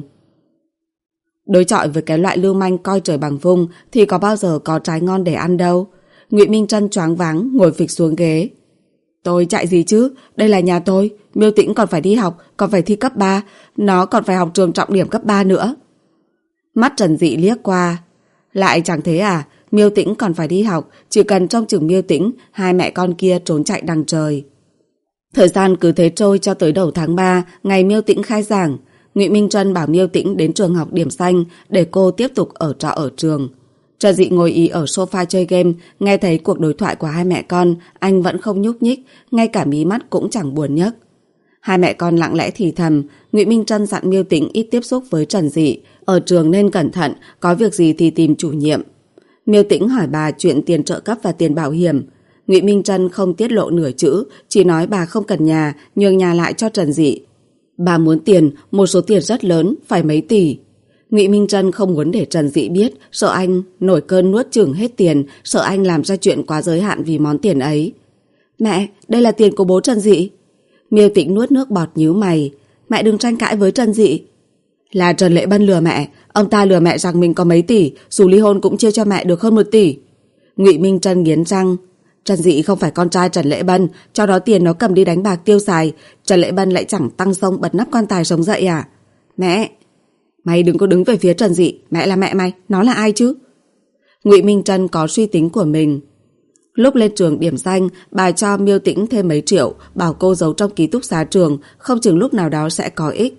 Đối chọi với cái loại lưu manh coi trời bằng vung thì có bao giờ có trái ngon để ăn đâu. Ngụy Minh Trân choáng váng ngồi phịch xuống ghế. Tôi chạy gì chứ, đây là nhà tôi. Miêu Tĩnh còn phải đi học, còn phải thi cấp 3, nó còn phải học trường trọng điểm cấp 3 nữa. Mắt Trần Dị liếc qua. Lại chẳng thế à? Miêu Tĩnh còn phải đi học, chỉ cần trông chừng Miêu Tĩnh, hai mẹ con kia trốn chạy đằng trời. Thời gian cứ thế trôi cho tới đầu tháng 3, ngày Miêu Tĩnh khai giảng. Ngụy Minh Trân bảo Miêu Tĩnh đến trường học điểm xanh để cô tiếp tục ở trọ ở trường. Trần Dị ngồi ý ở sofa chơi game, nghe thấy cuộc đối thoại của hai mẹ con, anh vẫn không nhúc nhích, ngay cả mí mắt cũng chẳng buồn nhấc. Hai mẹ con lặng lẽ thì thầm. Ngụy Minh Trân dặn Miêu Tĩnh ít tiếp xúc với Trần Dị, ở trường nên cẩn thận, có việc gì thì tìm chủ nhiệm. Miêu Tĩnh hỏi bà chuyện tiền trợ cấp và tiền bảo hiểm. Ngụy Minh Trân không tiết lộ nửa chữ, chỉ nói bà không cần nhà, nhường nhà lại cho Trần Dị. Bà muốn tiền, một số tiền rất lớn, phải mấy tỷ. Ngụy Minh Trân không muốn để Trần Dị biết, sợ anh nổi cơn nuốt chửng hết tiền, sợ anh làm ra chuyện quá giới hạn vì món tiền ấy. Mẹ, đây là tiền của bố Trần Dị. Miêu Tĩnh nuốt nước bọt nhíu mày. Mẹ đừng tranh cãi với Trần Dị. Là Trần Lệ Bân lừa mẹ, ông ta lừa mẹ rằng mình có mấy tỷ, dù ly hôn cũng chia cho mẹ được hơn 1 tỷ. Ngụy Minh Trân nghiến răng. Trần Dị không phải con trai Trần Lệ Bân, cho đó tiền nó cầm đi đánh bạc tiêu xài, Trần Lệ Bân lại chẳng tăng xông bật nắp quan tài sống dậy à? Mẹ, mày đừng có đứng về phía Trần Dị, mẹ là mẹ mày, nó là ai chứ? Ngụy Minh Trân có suy tính của mình. Lúc lên trường điểm danh, bà cho Miêu Tĩnh thêm mấy triệu, bảo cô giấu trong ký túc xá trường, không chừng lúc nào đó sẽ có ích.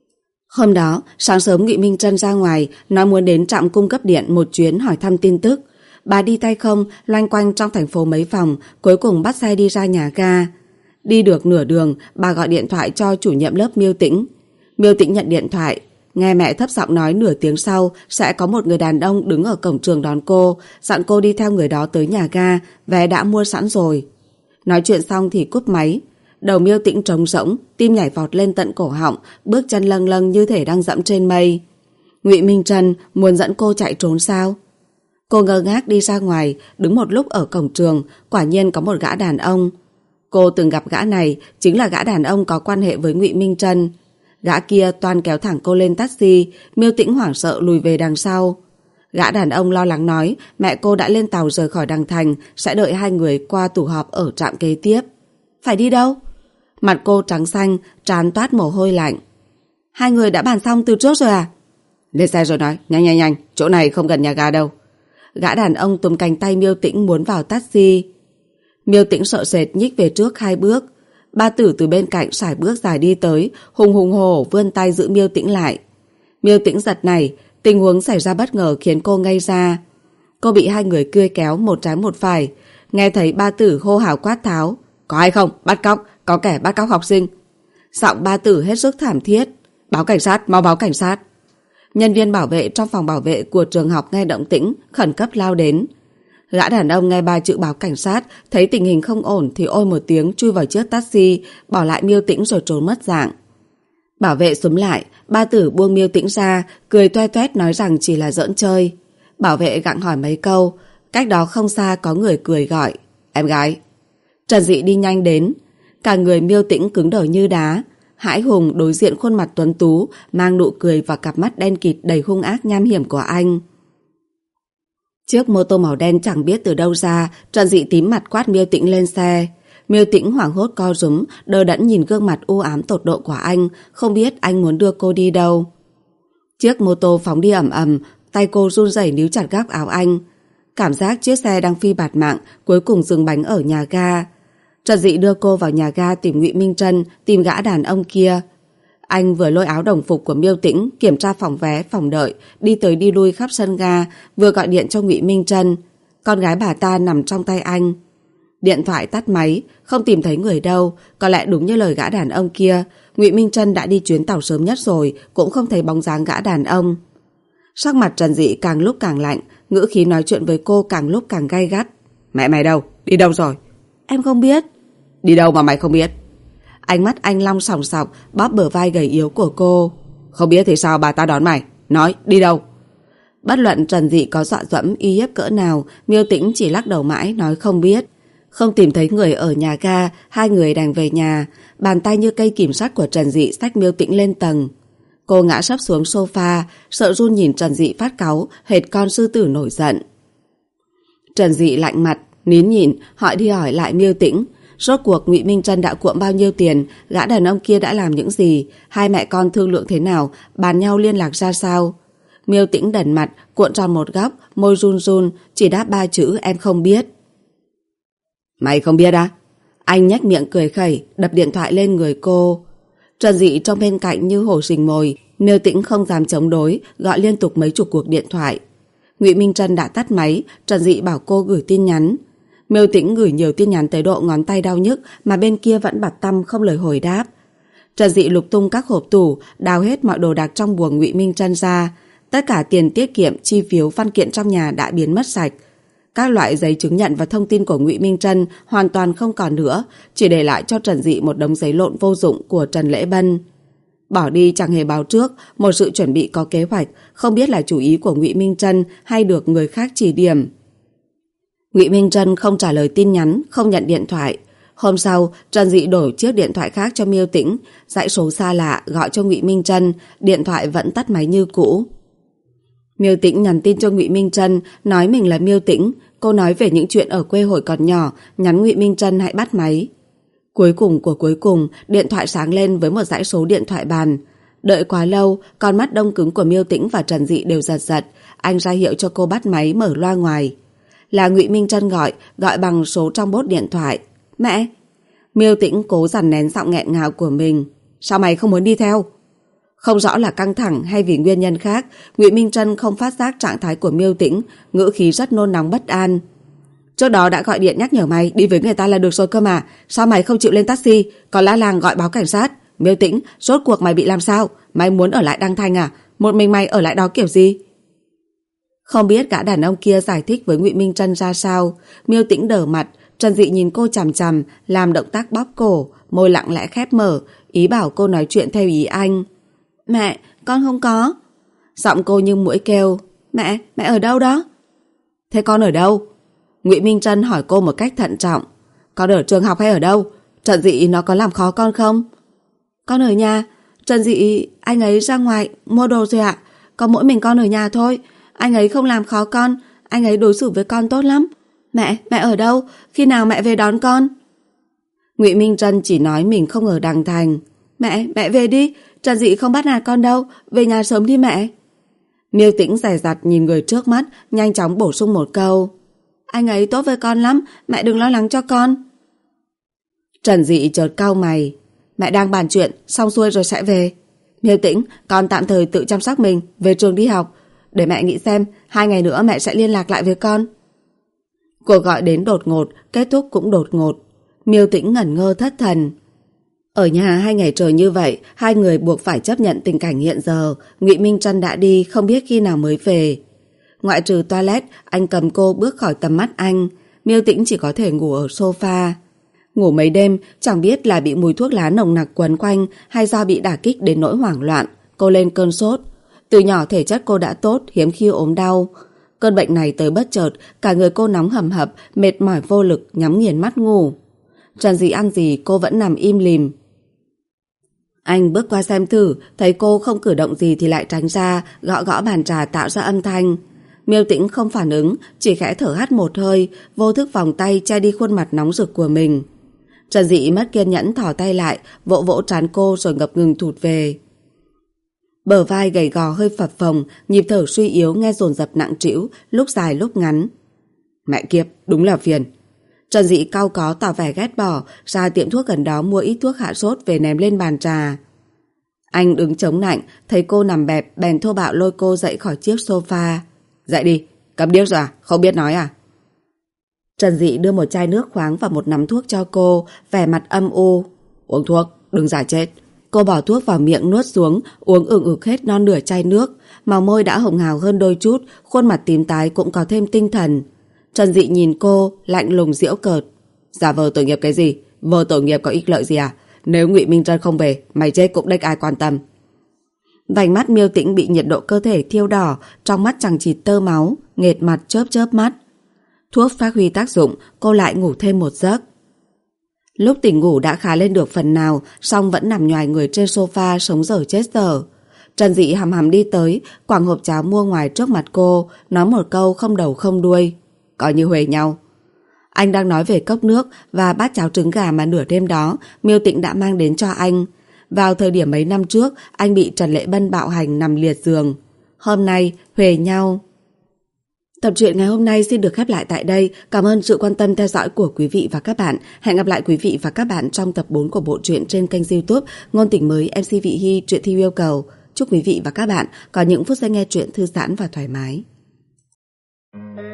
Hôm đó, sáng sớm Ngụy Minh Trân ra ngoài, nói muốn đến trạm cung cấp điện một chuyến hỏi thăm tin tức. Bà đi tay không, loanh quanh trong thành phố mấy vòng, cuối cùng bắt xe đi ra nhà ga. Đi được nửa đường, bà gọi điện thoại cho chủ nhiệm lớp Miêu Tĩnh. Miêu Tĩnh nhận điện thoại, nghe mẹ thấp giọng nói nửa tiếng sau sẽ có một người đàn ông đứng ở cổng trường đón cô, dặn cô đi theo người đó tới nhà ga, vé đã mua sẵn rồi. Nói chuyện xong thì cúp máy. Đầu Miêu Tĩnh trống rỗng, tim nhảy vọt lên tận cổ họng, bước chân lâng lâng như thể đang dẫm trên mây. Ngụy Minh Trân muốn dẫn cô chạy trốn sao? Cô ngơ ngác đi ra ngoài, đứng một lúc ở cổng trường, quả nhiên có một gã đàn ông. Cô từng gặp gã này, chính là gã đàn ông có quan hệ với Ngụy Minh Trân. Gã kia toan kéo thẳng cô lên taxi, Miêu Tĩnh hoảng sợ lùi về đằng sau. Gã đàn ông lo lắng nói mẹ cô đã lên tàu rời khỏi Đằng Thành, sẽ đợi hai người qua tụ họp ở trạm kế tiếp. Phải đi đâu? Mặt cô trắng xanh, trán toát mồ hôi lạnh. Hai người đã bàn xong từ trước rồi à? Lên xe rồi nói, nhanh nhanh nhanh, chỗ này không gần nhà ga đâu. Gã đàn ông túm cánh tay Miêu Tĩnh muốn vào taxi. Miêu Tĩnh sợ sệt nhích về trước 2 bước. Ba Tử từ bên cạnh sải bước dài đi tới, hùng hùng hổ vươn tay giữ Miêu Tĩnh lại. Miêu Tĩnh giật nảy, tình huống xảy ra bất ngờ khiến cô ngây ra. Cô bị hai người cưa kéo một trái một phải, nghe thấy Ba Tử hô hào quát tháo. Có ai không? Bắt cóc, có kẻ bắt cóc học sinh. Giọng Ba Tử hết sức thảm thiết. Báo cảnh sát, mau báo cảnh sát. Nhân viên bảo vệ trong phòng bảo vệ của trường học nghe động tĩnh, khẩn cấp lao đến. Gã đàn ông nghe 3 chữ báo cảnh sát, thấy tình hình không ổn thì ôi một tiếng chui vào chiếc taxi, bỏ lại Miêu Tĩnh rồi trốn mất dạng. Bảo vệ xúm lại, Ba Tử buông Miêu Tĩnh ra, cười toe toét nói rằng chỉ là giỡn chơi. Bảo vệ gặng hỏi mấy câu, cách đó không xa có người cười gọi. Em gái. Trần Dị đi nhanh đến, cả người Miêu Tĩnh cứng đờ như đá. Hãi hùng đối diện khuôn mặt tuấn tú, mang nụ cười và cặp mắt đen kịt đầy hung ác nham hiểm của anh. Chiếc mô tô màu đen chẳng biết từ đâu ra, Trần Dị tím mặt quát Miêu Tĩnh lên xe. Miêu Tĩnh hoảng hốt co rúm, đờ đẫn nhìn gương mặt u ám tột độ của anh, không biết anh muốn đưa cô đi đâu. Chiếc mô tô phóng đi ầm ầm, tay cô run rẩy níu chặt góc áo anh. Cảm giác chiếc xe đang phi bạt mạng, cuối cùng dừng bánh ở nhà ga. Trần Dị đưa cô vào nhà ga tìm Ngụy Minh Trân, tìm gã đàn ông kia. Anh vừa lôi áo đồng phục của Miêu Tĩnh, kiểm tra phòng vé, phòng đợi, đi tới đi lui khắp sân ga, vừa gọi điện cho Ngụy Minh Trân. Con gái bà ta nằm trong tay anh. Điện thoại tắt máy, không tìm thấy người đâu, có lẽ đúng như lời gã đàn ông kia, Ngụy Minh Trân đã đi chuyến tàu sớm nhất rồi, cũng không thấy bóng dáng gã đàn ông. Sắc mặt Trần Dị càng lúc càng lạnh, ngữ khí nói chuyện với cô càng lúc càng gay gắt. Mẹ mày đâu? Đi đâu rồi? Em không biết. Đi đâu mà mày không biết? Ánh mắt anh long sòng sọc, bóp bờ vai gầy yếu của cô. Không biết thì sao bà ta đón mày? Nói, đi đâu? Bất luận Trần Dị có dọa dẫm uy hiếp cỡ nào, Miêu Tĩnh chỉ lắc đầu mãi nói không biết. Không tìm thấy người ở nhà ga, hai người đành về nhà. Bàn tay như cây kìm sắt của Trần Dị xách Miêu Tĩnh lên tầng. Cô ngã sấp xuống sofa, sợ run nhìn Trần Dị phát cáu, hệt con sư tử nổi giận. Trần Dị lạnh mặt, nín nhịn, hỏi đi hỏi lại Miêu Tĩnh. Rốt cuộc Ngụy Minh Trân đã cuộm bao nhiêu tiền, gã đàn ông kia đã làm những gì, hai mẹ con thương lượng thế nào, bàn nhau liên lạc ra sao. Miêu Tĩnh đần mặt, cuộn tròn một góc, môi run run, chỉ đáp 3 chữ em không biết. Mày không biết à? Anh nhếch miệng cười khẩy, đập điện thoại lên người cô. Trần Dị trong bên cạnh như hổ rình mồi, Miêu Tĩnh không dám chống đối, gọi liên tục mấy chục cuộc điện thoại. Ngụy Minh Trân đã tắt máy, Trần Dị bảo cô gửi tin nhắn. Miêu Tĩnh gửi nhiều tin nhắn tới độ ngón tay đau nhức mà bên kia vẫn bặt tăm không lời hồi đáp. Trần Dị lục tung các hộp tủ, đào hết mọi đồ đạc trong buồng Ngụy Minh Trân ra. Tất cả tiền tiết kiệm, chi phiếu, văn kiện trong nhà đã biến mất sạch. Các loại giấy chứng nhận và thông tin của Ngụy Minh Trân hoàn toàn không còn nữa, chỉ để lại cho Trần Dị một đống giấy lộn vô dụng của Trần Lễ Bân. Bỏ đi chẳng hề báo trước, một sự chuẩn bị có kế hoạch, không biết là chủ ý của Ngụy Minh Trân hay được người khác chỉ điểm. Ngụy Minh Trân không trả lời tin nhắn, không nhận điện thoại. Hôm sau, Trần Dị đổi chiếc điện thoại khác cho Miêu Tĩnh, dãy số xa lạ gọi cho Ngụy Minh Trân, điện thoại vẫn tắt máy như cũ. Miêu Tĩnh nhắn tin cho Ngụy Minh Trân, nói mình là Miêu Tĩnh, cô nói về những chuyện ở quê hồi còn nhỏ, nhắn Ngụy Minh Trân hãy bắt máy. Cuối cùng của cuối cùng, điện thoại sáng lên với một dãy số điện thoại bàn. Đợi quá lâu, con mắt đông cứng của Miêu Tĩnh và Trần Dị đều giật giật, anh ra hiệu cho cô bắt máy mở loa ngoài. Là Ngụy Minh Trân gọi bằng số trong bốt điện thoại. Mẹ! Miêu Tĩnh cố dằn nén giọng nghẹn ngào của mình. Sao mày không muốn đi theo? Không rõ là căng thẳng hay vì nguyên nhân khác, Ngụy Minh Trân không phát giác trạng thái của Miêu Tĩnh, ngữ khí rất nôn nóng bất an. Trước đó đã gọi điện nhắc nhở mày đi với người ta là được rồi cơ mà, sao mày không chịu lên taxi, còn la làng gọi báo cảnh sát? Miêu Tĩnh, rốt cuộc mày bị làm sao? Mày muốn ở lại Đăng Thanh à? Một mình mày ở lại đó kiểu gì? Không biết gã đàn ông kia giải thích với Ngụy Minh Trân ra sao. Miêu Tĩnh đờ mặt, Trần Dị nhìn cô chằm chằm, làm động tác bóp cổ, môi lặng lẽ khép mở, ý bảo cô nói chuyện theo ý anh. Mẹ, con không có. Giọng cô như muỗi kêu. Mẹ ở đâu đó? Thế con ở đâu? Ngụy Minh Trân hỏi cô một cách thận trọng. Con ở trường học hay ở đâu? Trần Dị nó có làm khó con không? Con ở nhà. Trần Dị anh ấy ra ngoài mua đồ rồi ạ. Có mỗi mình con ở nhà thôi. Anh ấy không làm khó con. Anh ấy đối xử với con tốt lắm. Mẹ ở đâu? Khi nào mẹ về đón con? Ngụy Minh Trân chỉ nói mình không ở Đằng Thành. Mẹ về đi. Trần Dị không bắt nạt con đâu. Về nhà sớm đi mẹ. Miêu Tĩnh dè dặt nhìn người trước mắt, nhanh chóng bổ sung một câu. Anh ấy tốt với con lắm. Mẹ đừng lo lắng cho con. Trần Dị chợt cau mày. Mẹ đang bàn chuyện, xong xuôi rồi sẽ về. Miêu Tĩnh, con tạm thời tự chăm sóc mình, về trường đi học. Để mẹ nghĩ xem, 2 ngày nữa mẹ sẽ liên lạc lại với con. Cuộc gọi đến đột ngột, kết thúc cũng đột ngột. Miêu Tĩnh ngẩn ngơ thất thần. Ở nhà 2 ngày trời như vậy, hai người buộc phải chấp nhận tình cảnh hiện giờ. Ngụy Minh Trân đã đi, không biết khi nào mới về. Ngoại trừ toilet, anh cầm cô bước khỏi tầm mắt anh. Miêu Tĩnh chỉ có thể ngủ ở sofa. Ngủ mấy đêm, chẳng biết là bị mùi thuốc lá nồng nặc quấn quanh hay do bị đả kích đến nỗi hoảng loạn. Cô lên cơn sốt. Từ nhỏ thể chất cô đã tốt, hiếm khi ốm đau. Cơn bệnh này tới bất chợt, cả người cô nóng hầm hập, mệt mỏi vô lực, nhắm nghiền mắt ngủ. Trần Dị ăn gì cô vẫn nằm im lìm. Anh bước qua xem thử, thấy cô không cử động gì thì lại tránh ra, gõ gõ bàn trà tạo ra âm thanh. Miêu Tĩnh không phản ứng, chỉ khẽ thở hắt một hơi, vô thức vòng tay che đi khuôn mặt nóng rực của mình. Trần Dị mất kiên nhẫn thỏ tay lại, vỗ vỗ trán cô rồi ngập ngừng thụt về. Bờ vai gầy gò hơi phập phồng, nhịp thở suy yếu nghe dồn dập nặng trĩu, lúc dài lúc ngắn. Mẹ kiếp, đúng là phiền. Trần Dị cau có tỏ vẻ ghét bỏ, ra tiệm thuốc gần đó mua ít thuốc hạ sốt về ném lên bàn trà. Anh đứng chống nạnh, thấy cô nằm bẹp, bèn thô bạo lôi cô dậy khỏi chiếc sofa. Dậy đi, câm điếc rồi à, không biết nói à? Trần Dị đưa một chai nước khoáng và một nắm thuốc cho cô, vẻ mặt âm u. Uống thuốc, đừng giả chết. Cô bỏ thuốc vào miệng nuốt xuống, uống ực hết non nửa chai nước. Màu môi đã hồng hào hơn đôi chút, khuôn mặt tím tái cũng có thêm tinh thần. Trần Dị nhìn cô, lạnh lùng giễu cợt. Giả vờ tội nghiệp cái gì? Vờ tội nghiệp có ích lợi gì à? Nếu Ngụy Minh Trân không về, mày chết cũng đếch ai quan tâm. Vành mắt Miêu Tĩnh bị nhiệt độ cơ thể thiêu đỏ, trong mắt chẳng chịt tơ máu, nghệt mặt chớp chớp mắt. Thuốc phát huy tác dụng, cô lại ngủ thêm một giấc. Lúc tỉnh ngủ đã khá lên được phần nào, song vẫn nằm nhoài người trên sofa sống dở chết dở. Trần Dị hầm hầm đi tới, quẳng hộp cháo mua ngoài trước mặt cô, nói một câu không đầu không đuôi. Coi như huề nhau. Anh đang nói về cốc nước và bát cháo trứng gà mà nửa đêm đó Miêu Tĩnh đã mang đến cho anh. Vào thời điểm mấy năm trước, anh bị Trần Lệ Bân bạo hành nằm liệt giường. Hôm nay, huề nhau. Tập truyện ngày hôm nay xin được khép lại tại đây. Cảm ơn sự quan tâm theo dõi của quý vị và các bạn. Hẹn gặp lại quý vị và các bạn trong tập 4 của bộ truyện trên kênh YouTube Ngôn Tình Mới MC Vị Hy truyện thi yêu cầu. Chúc quý vị và các bạn có những phút giây nghe truyện thư giãn và thoải mái.